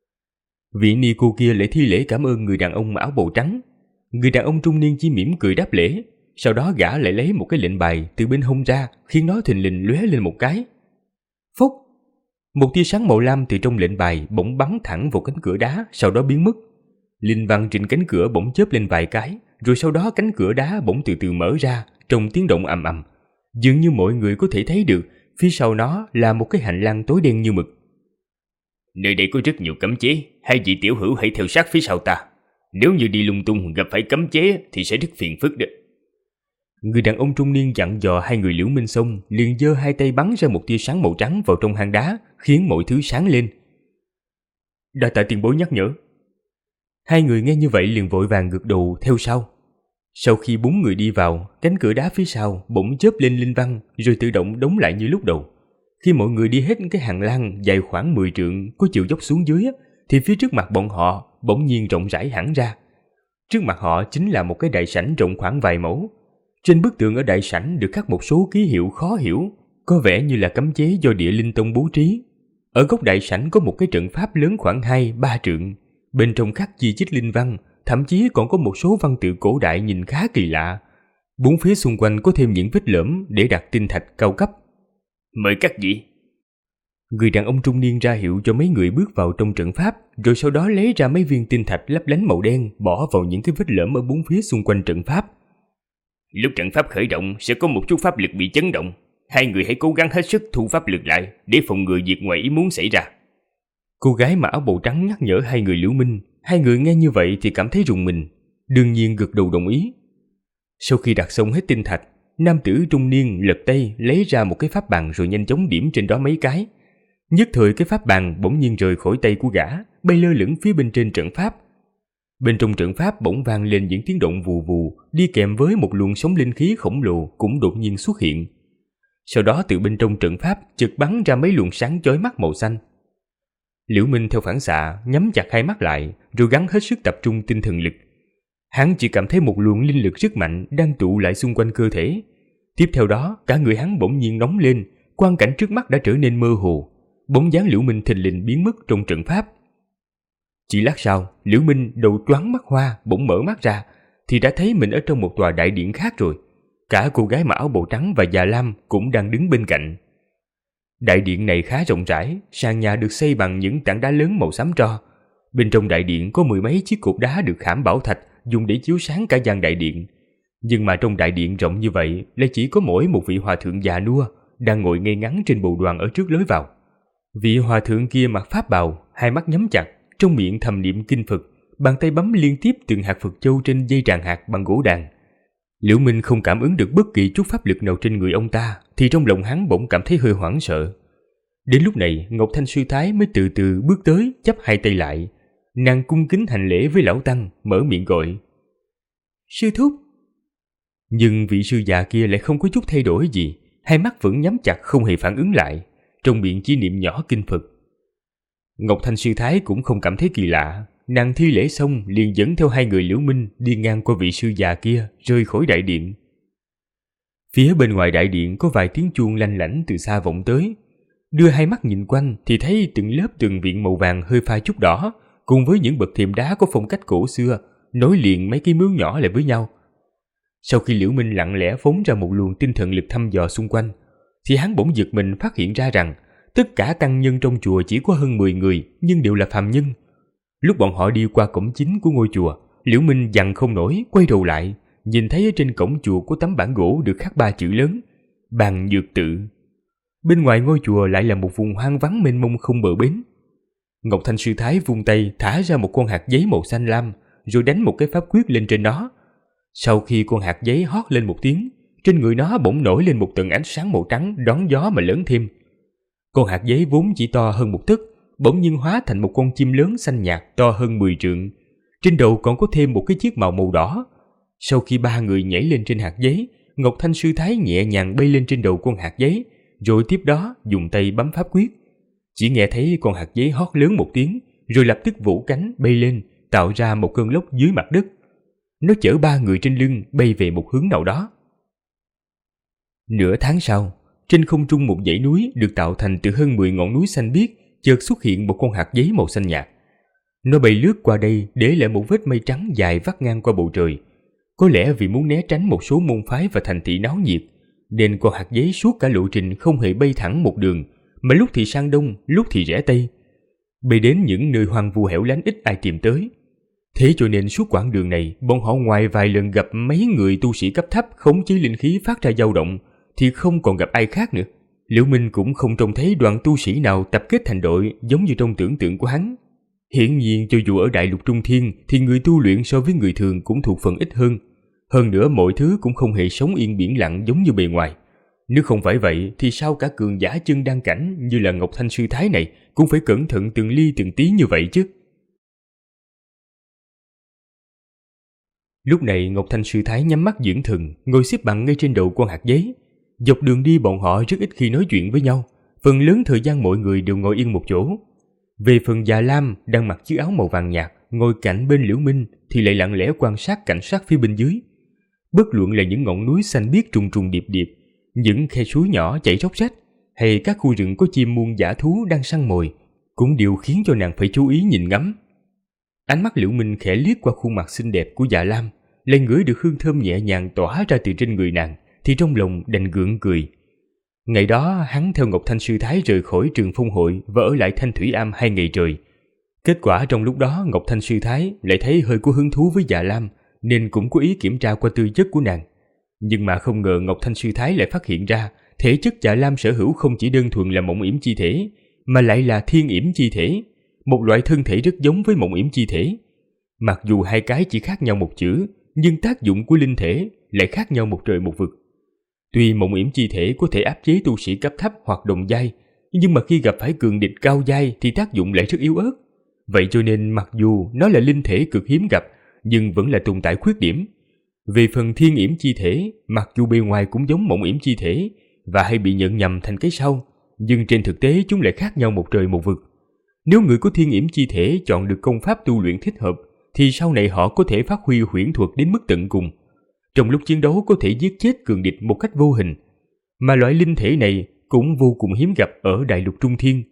Vị ni cô kia lại thi lễ cảm ơn người đàn ông áo bào trắng. Người đàn ông trung niên chỉ mỉm cười đáp lễ. Sau đó gã lại lấy một cái lệnh bài từ bên hông ra, khiến nó thình lình lóe lên một cái. Phốc! Một tia sáng màu lam từ trong lệnh bài bỗng bắn thẳng vào cánh cửa đá, sau đó biến mất. Linh văn trên cánh cửa bỗng chớp lên vài cái, rồi sau đó cánh cửa đá bỗng từ từ mở ra, trong tiếng động ầm ầm. Dường như mọi người có thể thấy được, phía sau nó là một cái hành lang tối đen như mực. Nơi đây có rất nhiều cấm chế, 2 vị tiểu hữu hãy theo sát phía sau ta. Nếu như đi lung tung gặp phải cấm chế thì sẽ rất phiền phức đó. Người đàn ông trung niên dặn dò 2 người Liễu Minh xong, liền giơ 2 tay bắn ra một tia sáng màu trắng vào trong hang đá, khiến mọi thứ sáng lên. Đa tạ tiền bối nhắc nhở. Hai người nghe như vậy liền vội vàng gật đầu theo sau. Sau khi 4 người đi vào, cánh cửa đá phía sau bỗng chớp lên linh văn rồi tự động đóng lại như lúc đầu. Khi mọi người đi hết cái hành lang dài khoảng 10 trượng có chiều dốc xuống dưới thì phía trước mặt bọn họ bỗng nhiên rộng rãi hẳn ra. Trước mặt họ chính là một cái đại sảnh rộng khoảng vài mẫu. Trên bức tường ở đại sảnh được khắc một số ký hiệu khó hiểu, có vẻ như là cấm chế do Địa Linh Tông bố trí. Ở góc đại sảnh có một cái trận pháp lớn khoảng 2-3 trượng, bên trong khắc chi chít linh văn, thậm chí còn có một số văn tự cổ đại nhìn khá kỳ lạ. Bốn phía xung quanh có thêm những vết lõm để đặt tinh thạch cao cấp. Mời các vị. Người đàn ông trung niên ra hiệu cho mấy người bước vào trong trận pháp, rồi sau đó lấy ra mấy viên tinh thạch lấp lánh màu đen bỏ vào những cái vết lõm ở bốn phía xung quanh trận pháp. Lúc trận pháp khởi động sẽ có một chút pháp lực bị chấn động. Hai người hãy cố gắng hết sức thu pháp lực lại để phòng ngừa việc ngoài ý muốn xảy ra. Cô gái mặc áo bào trắng nhắc nhở hai người Liễu Minh. Hai người nghe như vậy thì cảm thấy rùng mình, đương nhiên gật đầu đồng ý. Sau khi đặt xong hết tinh thạch, nam tử trung niên lật tay lấy ra một cái pháp bàn rồi nhanh chóng điểm trên đó mấy cái. Nhất thời cái pháp bàn bỗng nhiên rời khỏi tay của gã, bay lơ lửng phía bên trên trận pháp. Bên trong trận pháp bỗng vang lên những tiếng động vù vù, đi kèm với một luồng sóng linh khí khổng lồ cũng đột nhiên xuất hiện. Sau đó từ bên trong trận pháp chợt bắn ra mấy luồng sáng chói mắt màu xanh. Liễu Minh theo phản xạ nhắm chặt hai mắt lại, rồi gắng hết sức tập trung tinh thần lực. Hắn chỉ cảm thấy một luồng linh lực rất mạnh đang tụ lại xung quanh cơ thể. Tiếp theo đó, cả người hắn bỗng nhiên nóng lên, quang cảnh trước mắt đã trở nên mơ hồ. Bóng dáng Liễu Minh thình lình biến mất trong trận pháp. Chỉ lát sau, Liễu Minh đầu choáng mắt hoa, bỗng mở mắt ra thì đã thấy mình ở trong một tòa đại điện khác rồi. Cả cô gái mặc áo bào trắng và già lam cũng đang đứng bên cạnh. Đại điện này khá rộng rãi, sàn nhà được xây bằng những tảng đá lớn màu xám tro. Bên trong đại điện có 10 mấy chiếc cột đá được khảm bảo thạch dùng để chiếu sáng cả gian đại điện. Nhưng mà trong đại điện rộng như vậy lại chỉ có mỗi một vị hòa thượng già nua đang ngồi ngay ngắn trên bồ đoàn ở trước lối vào. Vị hòa thượng kia mặc pháp bào, hai mắt nhắm chặt, trong miệng thầm niệm kinh Phật, bàn tay bấm liên tiếp từng hạt Phật châu trên dây tràng hạt bằng gỗ đàn. Liễu Minh không cảm ứng được bất kỳ chút pháp lực nào trên người ông ta, thì trong lòng hắn bỗng cảm thấy hơi hoảng sợ. Đến lúc này, Ngọc Thanh Sư Thái mới từ từ bước tới, chắp hai tay lại. Nàng cung kính hành lễ với lão tăng, mở miệng gọi: "Sư thúc." Nhưng vị sư già kia lại không có chút thay đổi gì, hai mắt vẫn nhắm chặt không hề phản ứng lại, trong miệng chỉ niệm nhỏ kinh Phật. Ngọc Thanh Sư Thái cũng không cảm thấy kỳ lạ, nàng thi lễ xong liền dẫn theo hai người Liễu Minh đi ngang qua vị sư già kia, rời khỏi đại điện. Phía bên ngoài đại điện có vài tiếng chuông lanh lảnh từ xa vọng tới. Đưa hai mắt nhìn quanh thì thấy từng lớp tường viện màu vàng hơi pha chút đỏ, cùng với những bậc thềm đá có phong cách cổ xưa, nối liền mấy cái miếu nhỏ lại với nhau. Sau khi Liễu Minh lặng lẽ phóng ra một luồng tinh thần lực thăm dò xung quanh, thì hắn bỗng giật mình phát hiện ra rằng tất cả tăng nhân trong chùa chỉ có hơn 10 người, nhưng đều là phàm nhân. Lúc bọn họ đi qua cổng chính của ngôi chùa, Liễu Minh dằn không nổi, quay đầu lại, nhìn thấy ở trên cổng chùa có tấm bảng gỗ được khắc 3 chữ lớn: Bàn Nhược Tự. Bên ngoài ngôi chùa lại là một vùng hoang vắng mênh mông không bờ bến. Ngọc Thanh Sư Thái vung tay thả ra một con hạt giấy màu xanh lam, rồi đánh một cái pháp quyết lên trên nó. Sau khi con hạt giấy hót lên một tiếng, trên người nó bỗng nổi lên một tầng ánh sáng màu trắng đón gió mà lớn thêm. Con hạt giấy vốn chỉ to hơn một tấc, bỗng nhiên hóa thành một con chim lớn xanh nhạt to hơn 10 trượng. Trên đầu còn có thêm một cái chiếc mào màu đỏ. Sau khi ba người nhảy lên trên hạt giấy, Ngọc Thanh Sư Thái nhẹ nhàng bay lên trên đầu con hạt giấy, rồi tiếp đó dùng tay bấm pháp quyết. Chỉ nghe thấy con hạt giấy hót lớn một tiếng, rồi lập tức vỗ cánh bay lên, tạo ra một cơn lốc dưới mặt đất. Nó chở ba người trên lưng bay về một hướng nào đó. Nửa tháng sau, trên không trung một dãy núi được tạo thành từ hơn 10 ngọn núi xanh biếc chợt xuất hiện một con hạt giấy màu xanh nhạt. Nó bay lướt qua đây để lại một vết mây trắng dài vắt ngang qua bầu trời. Có lẽ vì muốn né tránh một số môn phái và thành thị náo nhiệt, nên con hạt giấy suốt cả lộ trình không hề bay thẳng một đường, mà lúc thì sang đông, lúc thì rẽ tây, bay đến những nơi hoang vu hẻo lánh ít ai tìm tới. Thế cho nên suốt quãng đường này, bọn họ ngoài vài lần gặp mấy người tu sĩ cấp thấp khống chế linh khí phát ra dao động, thì không còn gặp ai khác nữa. Liễu Minh cũng không trông thấy đoàn tu sĩ nào tập kết thành đội giống như trong tưởng tượng của hắn. Hiển nhiên cho dù ở đại lục Trung Thiên thì người tu luyện so với người thường cũng thuộc phần ít hơn. Hơn nữa mọi thứ cũng không hề sống yên biển lặng giống như bề ngoài. Nếu không phải vậy thì sao cả cường giả chân đăng cảnh như là Ngọc Thanh Sư Thái này cũng phải cẩn thận từng ly từng tí như vậy chứ. Lúc này Ngọc Thanh Sư Thái nhắm mắt dưỡng thần, ngồi xếp bằng ngay trên đầu con hạt giấy. Dọc đường đi bọn họ rất ít khi nói chuyện với nhau, phần lớn thời gian mọi người đều ngồi yên một chỗ. Về phần Già Lam đang mặc chiếc áo màu vàng nhạt, ngồi cạnh bên Liễu Minh thì lại lặng lẽ quan sát cảnh sát phía bên dưới. Bất luận là những ngọn núi xanh biếc trùng trùng điệp điệp, những khe suối nhỏ chảy róc rách, hay các khu rừng có chim muông dã thú đang săn mồi, cũng đều khiến cho nàng phải chú ý nhìn ngắm. Ánh mắt Liễu Minh khẽ liếc qua khuôn mặt xinh đẹp của Dạ Lam, lại ngửi được hương thơm nhẹ nhàng tỏa ra từ trên người nàng, thì trong lòng đành gượng cười. Ngày đó hắn theo Ngọc Thanh Sư Thái rời khỏi Trường Phong Hội và ở lại Thanh Thủy Am 2 ngày trời. Kết quả trong lúc đó Ngọc Thanh Sư Thái lại thấy hơi có hứng thú với Dạ Lam, nên cũng có ý kiểm tra qua tư chất của nàng. Nhưng mà không ngờ Ngọc Thanh Sư Thái lại phát hiện ra thể chất Dạ Lam sở hữu không chỉ đơn thuần là mộng yểm chi thể, mà lại là thiên yểm chi thể, một loại thân thể rất giống với mộng yểm chi thể. Mặc dù hai cái chỉ khác nhau một chữ, nhưng tác dụng của linh thể lại khác nhau một trời một vực. Tuy mộng yểm chi thể có thể áp chế tu sĩ cấp thấp hoặc đồng giai, nhưng mà khi gặp phải cường địch cao giai thì tác dụng lại rất yếu ớt. Vậy cho nên mặc dù nó là linh thể cực hiếm gặp, nhưng vẫn là tồn tại khuyết điểm. Về phần thiên yểm chi thể, mặc dù bề ngoài cũng giống mộng yểm chi thể và hay bị nhận nhầm thành cái sau, nhưng trên thực tế chúng lại khác nhau một trời một vực. Nếu người có thiên yểm chi thể chọn được công pháp tu luyện thích hợp, thì sau này họ có thể phát huy huyễn thuật đến mức tận cùng. Trong lúc chiến đấu có thể giết chết cường địch một cách vô hình. Mà loại linh thể này cũng vô cùng hiếm gặp ở Đại Lục Trung Thiên.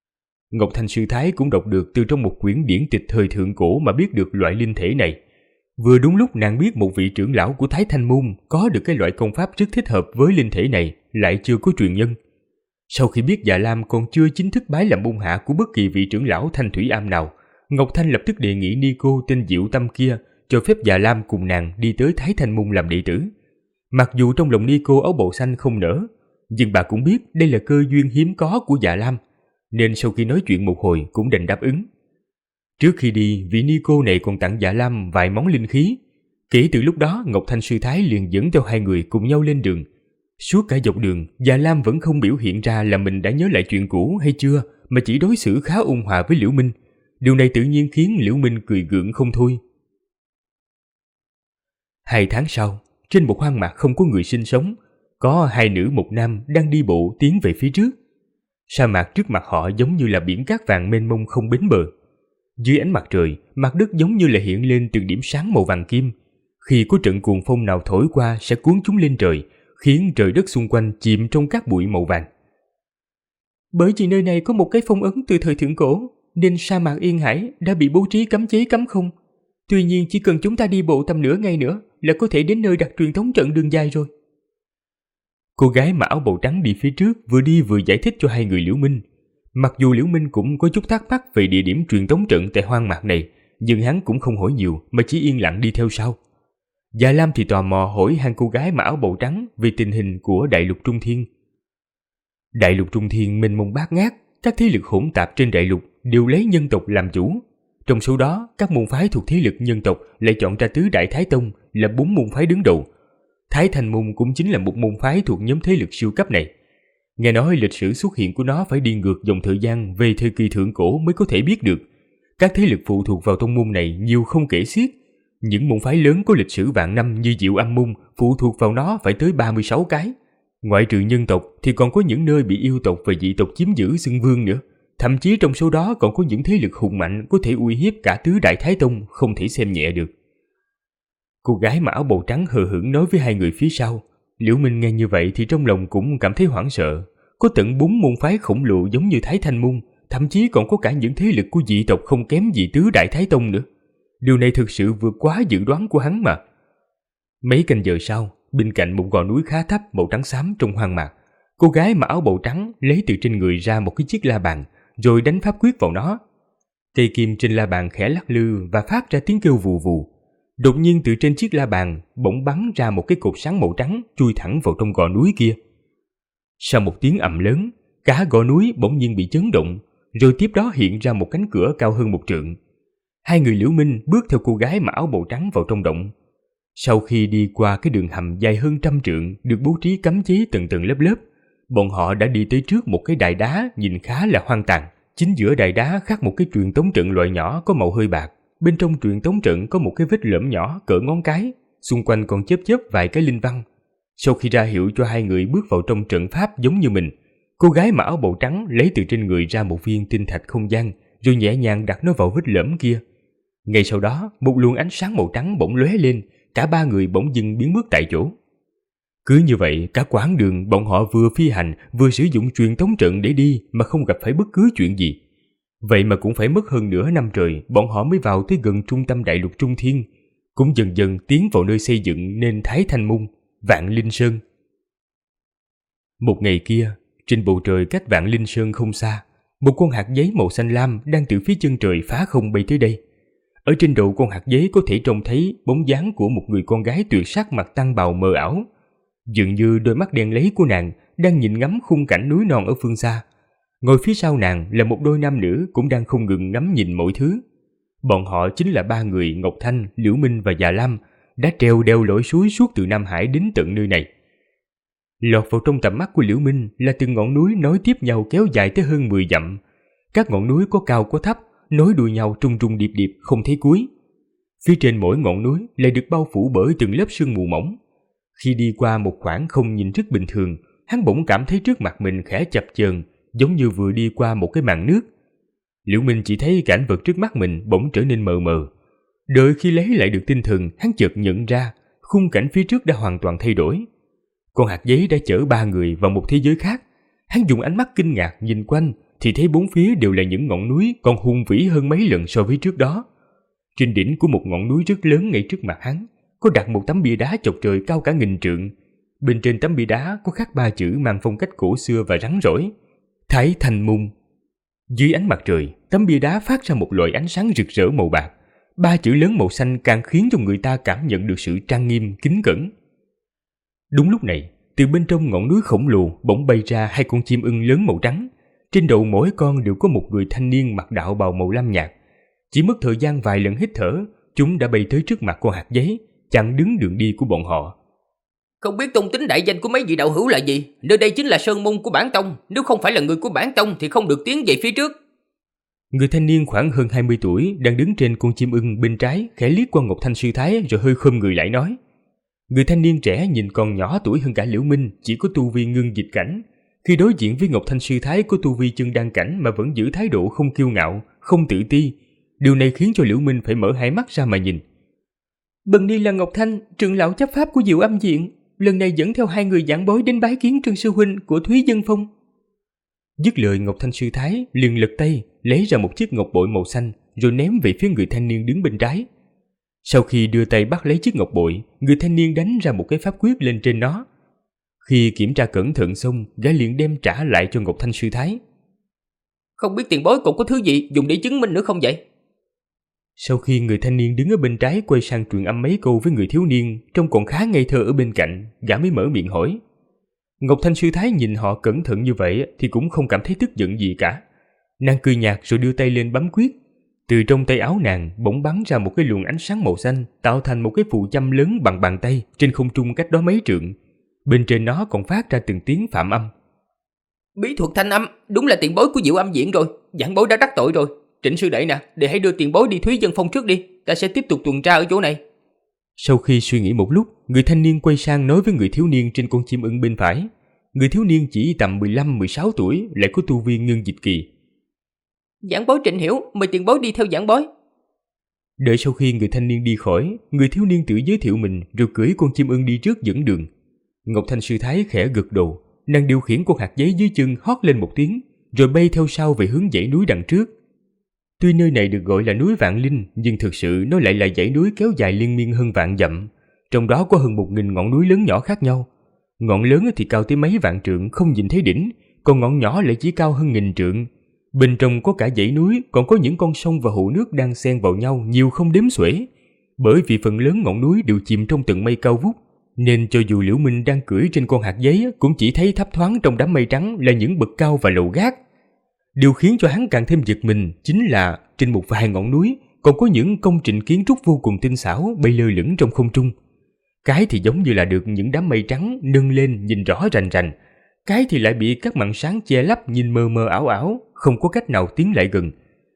Ngọc Thanh Sư Thái cũng đọc được từ trong một quyển điển tịch thời thượng cổ mà biết được loại linh thể này. Vừa đúng lúc nàng biết một vị trưởng lão của Thái Thanh Môn có được cái loại công pháp rất thích hợp với linh thể này, lại chưa có truyền nhân. Sau khi biết Dạ Lam còn chưa chính thức bái làm môn hạ của bất kỳ vị trưởng lão Thanh Thủy Am nào, Ngọc Thanh lập tức đề nghị Nico tên Diệu Tâm kia cho phép Dạ Lam cùng nàng đi tới Thái Thanh Môn làm đệ tử. Mặc dù trong lòng Nico áo bào xanh không nở, nhưng bà cũng biết đây là cơ duyên hiếm có của Dạ Lam, nên sau khi nói chuyện một hồi cũng đành đáp ứng. Trước khi đi, vị Nico này còn tặng Dạ Lam vài món linh khí. Kể từ lúc đó, Ngọc Thanh Sư Thái liền dẫn theo hai người cùng nhau lên đường. Suốt cả dọc đường, Dạ Lam vẫn không biểu hiện ra là mình đã nhớ lại chuyện cũ hay chưa, mà chỉ đối xử khá ôn hòa với Liễu Minh. Điều này tự nhiên khiến Liễu Minh cười gượng không thôi. 2 tháng sau, trên một hoang mạc không có người sinh sống, có 2 nữ một nam đang đi bộ tiến về phía trước. Sa mạc trước mặt họ giống như là biển cát vàng mênh mông không bến bờ. Dưới ánh mặt trời, mặt đất giống như là hiện lên từng điểm sáng màu vàng kim. Khi có trận cuồng phong nào thổi qua sẽ cuốn chúng lên trời, khiến trời đất xung quanh chìm trong cát bụi màu vàng. Bởi vì nơi này có một cái phong ấn từ thời thượng cổ, nên sa mạc Yên Hải đã bị bố trí cấm chế cấm không. Tuy nhiên chỉ cần chúng ta đi bộ tầm nửa ngày nữa là có thể đến nơi đặt truyền thống trận đường dài rồi. Cô gái mặc áo bào trắng đi phía trước vừa đi vừa giải thích cho hai người Liễu Minh. Mặc dù Liễu Minh cũng có chút thắc mắc về địa điểm truyền tống trận tại hoang mạc này, nhưng hắn cũng không hỏi nhiều mà chỉ yên lặng đi theo sau. Dạ Lam thì tò mò hỏi han cô gái mặc áo bào trắng về tình hình của Đại Lục Trung Thiên. Đại Lục Trung Thiên mênh mông bát ngát, các thế lực hỗn tạp trên đại lục đều lấy nhân tộc làm chủ. Trong số đó, các môn phái thuộc thế lực nhân tộc lại chọn ra tứ đại Thái Tông là 4 môn phái đứng đầu. Thái Thanh Môn cũng chính là một môn phái thuộc nhóm thế lực siêu cấp này. Nghe nói lịch sử xuất hiện của nó phải đi ngược dòng thời gian về thời kỳ thượng cổ mới có thể biết được. Các thế lực phụ thuộc vào tông môn này nhiều không kể xiết. Những môn phái lớn có lịch sử vạn năm như Diệu Âm Môn phụ thuộc vào nó phải tới 36 cái. Ngoại trừ nhân tộc thì còn có những nơi bị yêu tộc và dị tộc chiếm giữ xưng vương nữa. Thậm chí trong số đó còn có những thế lực hùng mạnh có thể uy hiếp cả tứ đại Thái Tông, không thể xem nhẹ được. Cô gái mặc áo bào trắng hờ hững nói với hai người phía sau. Liễu Minh nghe như vậy thì trong lòng cũng cảm thấy hoảng sợ. Có tận 4 môn phái khổng lồ giống như Thái Thanh Môn, thậm chí còn có cả những thế lực của dị tộc không kém gì tứ đại Thái Tông nữa. Điều này thực sự vượt quá dự đoán của hắn mà. Mấy canh giờ sau, bên cạnh một gò núi khá thấp màu trắng xám trong hoang mạc, cô gái mặc áo bào trắng lấy từ trên người ra một cái chiếc la bàn, rồi đánh pháp quyết vào nó. Cây kim trên la bàn khẽ lắc lư và phát ra tiếng kêu vù vù. Đột nhiên từ trên chiếc la bàn bỗng bắn ra một cái cột sáng màu trắng chui thẳng vào trong gò núi kia. Sau một tiếng ầm lớn, cả gò núi bỗng nhiên bị chấn động, rồi tiếp đó hiện ra một cánh cửa cao hơn 1 trượng. Hai người Liễu Minh bước theo cô gái mặc áo bào trắng vào trong động. Sau khi đi qua cái đường hầm dài hơn 100 trượng được bố trí cấm chế tầng tầng lớp lớp, bọn họ đã đi tới trước một cái đài đá nhìn khá là hoang tàn. Chính giữa đài đá khắc một cái truyền tống trận loại nhỏ có màu hơi bạc, bên trong truyền tống trận có một cái vết lõm nhỏ cỡ ngón cái, xung quanh còn chớp vài cái linh văn. Sau khi ra hiệu cho hai người bước vào trong trận pháp giống như mình, cô gái mặc áo bào trắng lấy từ trên người ra một viên tinh thạch không gian, rồi nhẹ nhàng đặt nó vào vết lõm kia. Ngay sau đó, một luồng ánh sáng màu trắng bỗng lóe lên, cả ba người bỗng dưng biến mất tại chỗ. Cứ như vậy, cả quãng đường bọn họ vừa phi hành, vừa sử dụng truyền tống trận để đi mà không gặp phải bất cứ chuyện gì. Vậy mà cũng phải mất hơn nửa năm trời, bọn họ mới vào tới gần trung tâm đại lục Trung Thiên, cũng dần dần tiến vào nơi xây dựng nên Thái Thanh Môn, Vạn Linh Sơn. Một ngày kia, trên bầu trời cách Vạn Linh Sơn không xa, một con hạt giấy màu xanh lam đang từ phía chân trời phá không bay tới đây. Ở trên đầu con hạt giấy có thể trông thấy bóng dáng của một người con gái tuyệt sắc mặc tăng bào mờ ảo. Dường như đôi mắt đen láy của nàng đang nhìn ngắm khung cảnh núi non ở phương xa. Ngồi phía sau nàng là một đôi nam nữ cũng đang không ngừng ngắm nhìn mọi thứ. Bọn họ chính là ba người Ngọc Thanh, Liễu Minh và Già Lam đã trèo đèo lội suối suốt từ Nam Hải đến tận nơi này. Lọt vào trong tầm mắt của Liễu Minh là từng ngọn núi nối tiếp nhau kéo dài tới hơn 10 dặm. Các ngọn núi có cao có thấp, nối đuôi nhau trùng trùng điệp điệp không thấy cuối. Phía trên mỗi ngọn núi lại được bao phủ bởi từng lớp sương mù mỏng. Khi đi qua một khoảng không nhìn rất bình thường, hắn bỗng cảm thấy trước mặt mình khẽ chập chờn, giống như vừa đi qua một cái màn nước. Liễu Minh chỉ thấy cảnh vật trước mắt mình bỗng trở nên mờ mờ. Đợi khi lấy lại được tinh thần, hắn chợt nhận ra khung cảnh phía trước đã hoàn toàn thay đổi. Con hạt giấy đã chở ba người vào một thế giới khác. Hắn dùng ánh mắt kinh ngạc nhìn quanh thì thấy bốn phía đều là những ngọn núi còn hùng vĩ hơn mấy lần so với trước đó. Trên đỉnh của một ngọn núi rất lớn ngay trước mặt hắn có đặt một tấm bia đá chọc trời cao cả 1000 trượng. Bên trên tấm bia đá có khắc 3 chữ mang phong cách cổ xưa và rắn rỏi: Thái Thanh Môn. Dưới ánh mặt trời, tấm bia đá phát ra một loại ánh sáng rực rỡ màu bạc. 3 chữ lớn màu xanh càng khiến cho người ta cảm nhận được sự trang nghiêm, kính cẩn. Đúng lúc này, từ bên trong ngọn núi khổng lồ bỗng bay ra 2 con chim ưng lớn màu trắng. Trên đầu mỗi con đều có một người thanh niên mặc đạo bào màu lam nhạt. Chỉ mất thời gian vài lần hít thở, chúng đã bay tới trước mặt con hạt giấy, chặn đứng đường đi của bọn họ. Không biết tôn tính đại danh của mấy vị đạo hữu là gì? Nơi đây chính là sơn môn của bản tông, nếu không phải là người của bản tông thì không được tiến về phía trước. Người thanh niên khoảng hơn 20 tuổi đang đứng trên con chim ưng bên trái khẽ liếc qua Ngọc Thanh sư thái rồi hơi khom người lại nói. Người thanh niên trẻ nhìn còn nhỏ tuổi hơn cả Liễu Minh, chỉ có tu vi ngưng dịch cảnh. Khi đối diện với Ngọc Thanh sư thái có tu vi chân đan cảnh mà vẫn giữ thái độ không kiêu ngạo, không tự ti. Điều này khiến cho Liễu Minh phải mở hai mắt ra mà nhìn. Bần ni là Ngọc Thanh, trưởng lão chấp pháp của Diệu Âm Viện. Lần này dẫn theo 2 người giảng bối đến bái kiến Trương sư huynh của Thúy Dân Phong. Dứt lời, Ngọc Thanh sư thái liền lật tay lấy ra một chiếc ngọc bội màu xanh rồi ném về phía người thanh niên đứng bên trái. Sau khi đưa tay bắt lấy chiếc ngọc bội, người thanh niên đánh ra một cái pháp quyết lên trên nó. Khi kiểm tra cẩn thận xong, gã liền đem trả lại cho Ngọc Thanh sư thái. Không biết tiền bối còn có thứ gì dùng để chứng minh nữa không vậy? Sau khi người thanh niên đứng ở bên trái quay sang truyền âm mấy câu với người thiếu niên trông còn khá ngây thơ ở bên cạnh, gã mới mở miệng hỏi. Ngọc Thanh sư thái nhìn họ cẩn thận như vậy thì cũng không cảm thấy tức giận gì cả. Nàng cười nhạt rồi đưa tay lên bấm quyết. Từ trong tay áo nàng bỗng bắn ra một cái luồng ánh sáng màu xanh, tạo thành một cái phù châm lớn bằng bàn tay trên không trung cách đó mấy trượng. Bên trên nó còn phát ra từng tiếng phạm âm. Bí thuật thanh âm, đúng là tiền bối của Diệu Âm Viện rồi. Giảng bối đã đắc tội rồi. Trịnh sư đệ nè, để hãy đưa tiền bối đi Thúy Dân Phong trước đi, ta sẽ tiếp tục tuần tra ở chỗ này. Sau khi suy nghĩ một lúc, người thanh niên quay sang nói với người thiếu niên trên con chim ưng bên phải. Người thiếu niên chỉ tầm 15-16 tuổi, lại có tu vi ngưng dịch kỳ. Giảng bối Trịnh hiểu, mời tiền bối đi theo giảng bối. Đợi sau khi người thanh niên đi khỏi, người thiếu niên tự giới thiệu mình rồi cưỡi con chim ưng đi trước dẫn đường. Ngọc Thanh sư thái khẽ gật đầu, nàng điều khiển con hạt giấy dưới chân hót lên một tiếng, rồi bay theo sau về hướng dãy núi đằng trước. Tuy nơi này được gọi là núi Vạn Linh, nhưng thực sự nó lại là dãy núi kéo dài liên miên hơn vạn dặm. Trong đó có hơn 1000 ngọn núi lớn nhỏ khác nhau. Ngọn lớn thì cao tới mấy vạn trượng không nhìn thấy đỉnh, còn ngọn nhỏ lại chỉ cao hơn 1000 trượng. Bên trong có cả dãy núi, còn có những con sông và hồ nước đang xen vào nhau nhiều không đếm xuể. Bởi vì phần lớn ngọn núi đều chìm trong tầng mây cao vút, nên cho dù Liễu Minh đang cưỡi trên con hạt giấy cũng chỉ thấy thấp thoáng trong đám mây trắng là những bậc cao và lầu gác. Điều khiến cho hắn càng thêm giật mình chính là trên một vài ngọn núi còn có những công trình kiến trúc vô cùng tinh xảo bay lơ lửng trong không trung. Cái thì giống như là được những đám mây trắng nâng lên nhìn rõ rành rành, cái thì lại bị các màn sáng che lấp nhìn mờ mờ ảo ảo, không có cách nào tiến lại gần.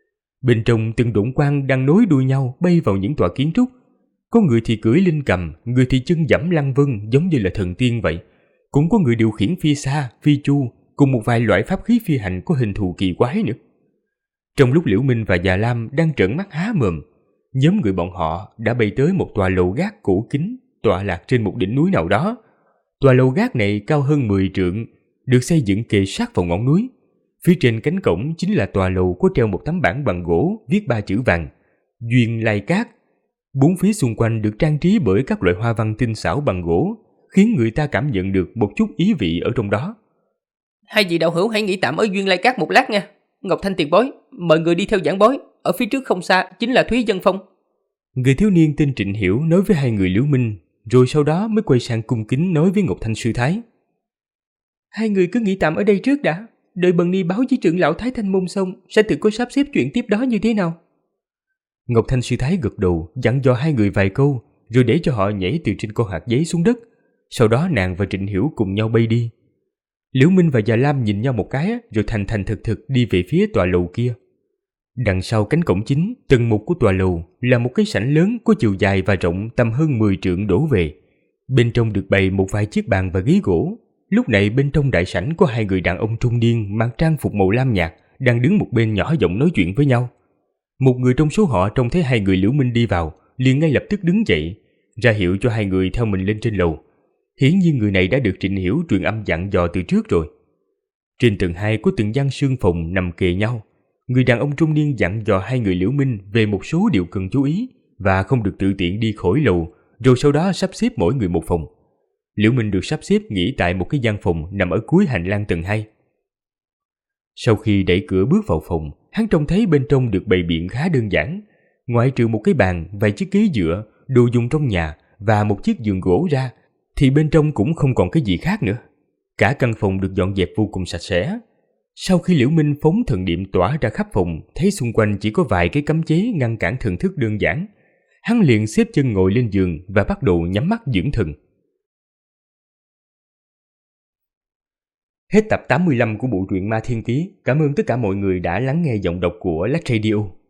Bên trong từng độn quang đang nối đuôi nhau bay vào những tòa kiến trúc. Có người thì cưỡi linh cầm, người thì chân giẫm lăng vân giống như là thần tiên vậy. Cũng có người điều khiển phi xa, phi chu, cùng một vài loại pháp khí phi hành có hình thù kỳ quái nữa. Trong lúc Liễu Minh và Già Lam đang trợn mắt há mồm, nhóm người bọn họ đã bay tới một tòa lầu gác cổ kính tọa lạc trên một đỉnh núi nào đó. Tòa lầu gác này cao hơn 10 trượng, được xây dựng kề sát vào ngọn núi. Phía trên cánh cổng chính là tòa lầu có treo một tấm bảng bằng gỗ viết 3 chữ vàng: Duyên Lai Cát. Bốn phía xung quanh được trang trí bởi các loại hoa văn tinh xảo bằng gỗ, khiến người ta cảm nhận được một chút ý vị ở trong đó. Hai vị đạo hữu hãy nghỉ tạm ở Duyên Lai Cát một lát nha. Ngọc Thanh tiền bối, mời người đi theo giảng bối. Ở phía trước không xa chính là Thúy Dân Phong. Người thiếu niên tên Trịnh Hiểu nói với hai người Liễu Minh, rồi sau đó mới quay sang cung kính nói với Ngọc Thanh sư thái: Hai người cứ nghỉ tạm ở đây trước đã, đợi bần ni báo với trưởng lão Thái Thanh Môn xong sẽ tự có sắp xếp chuyện tiếp đó như thế nào. Ngọc Thanh sư thái gật đầu, dặn dò hai người vài câu, rồi để cho họ nhảy từ trên con hạt giấy xuống đất. Sau đó nàng và Trịnh Hiểu cùng nhau bay đi. Liễu Minh và Già Lam nhìn nhau một cái, rồi thành thành thực thực đi về phía tòa lầu kia. Đằng sau cánh cổng chính, tầng một của tòa lầu là một cái sảnh lớn có chiều dài và rộng tầm hơn 10 trượng đổ về. Bên trong được bày một vài chiếc bàn và ghế gỗ. Lúc này bên trong đại sảnh có hai người đàn ông trung niên mặc trang phục màu lam nhạt đang đứng một bên nhỏ giọng nói chuyện với nhau. Một người trong số họ trông thấy hai người Liễu Minh đi vào, liền ngay lập tức đứng dậy, ra hiệu cho hai người theo mình lên trên lầu. Hiển nhiên người này đã được Trịnh Hiểu truyền âm dặn dò từ trước rồi. Trên tầng 2 có từng gian sương phòng nằm kề nhau. Người đàn ông trung niên dặn dò hai người Liễu Minh về một số điều cần chú ý và không được tự tiện đi khỏi lầu, rồi sau đó sắp xếp mỗi người một phòng. Liễu Minh được sắp xếp nghỉ tại một cái gian phòng nằm ở cuối hành lang tầng 2. Sau khi đẩy cửa bước vào phòng, hắn trông thấy bên trong được bày biện khá đơn giản. Ngoại trừ một cái bàn, vài chiếc ghế dựa, đồ dùng trong nhà và một chiếc giường gỗ ra, thì bên trong cũng không còn cái gì khác nữa. Cả căn phòng được dọn dẹp vô cùng sạch sẽ. Sau khi Liễu Minh phóng thần niệm tỏa ra khắp phòng, thấy xung quanh chỉ có vài cái cấm chế ngăn cản thần thức đơn giản, hắn liền xếp chân ngồi lên giường và bắt đầu nhắm mắt dưỡng thần. Hết tập 85 của bộ truyện Ma Thiên Ký. Cảm ơn tất cả mọi người đã lắng nghe giọng đọc của Lách Radio.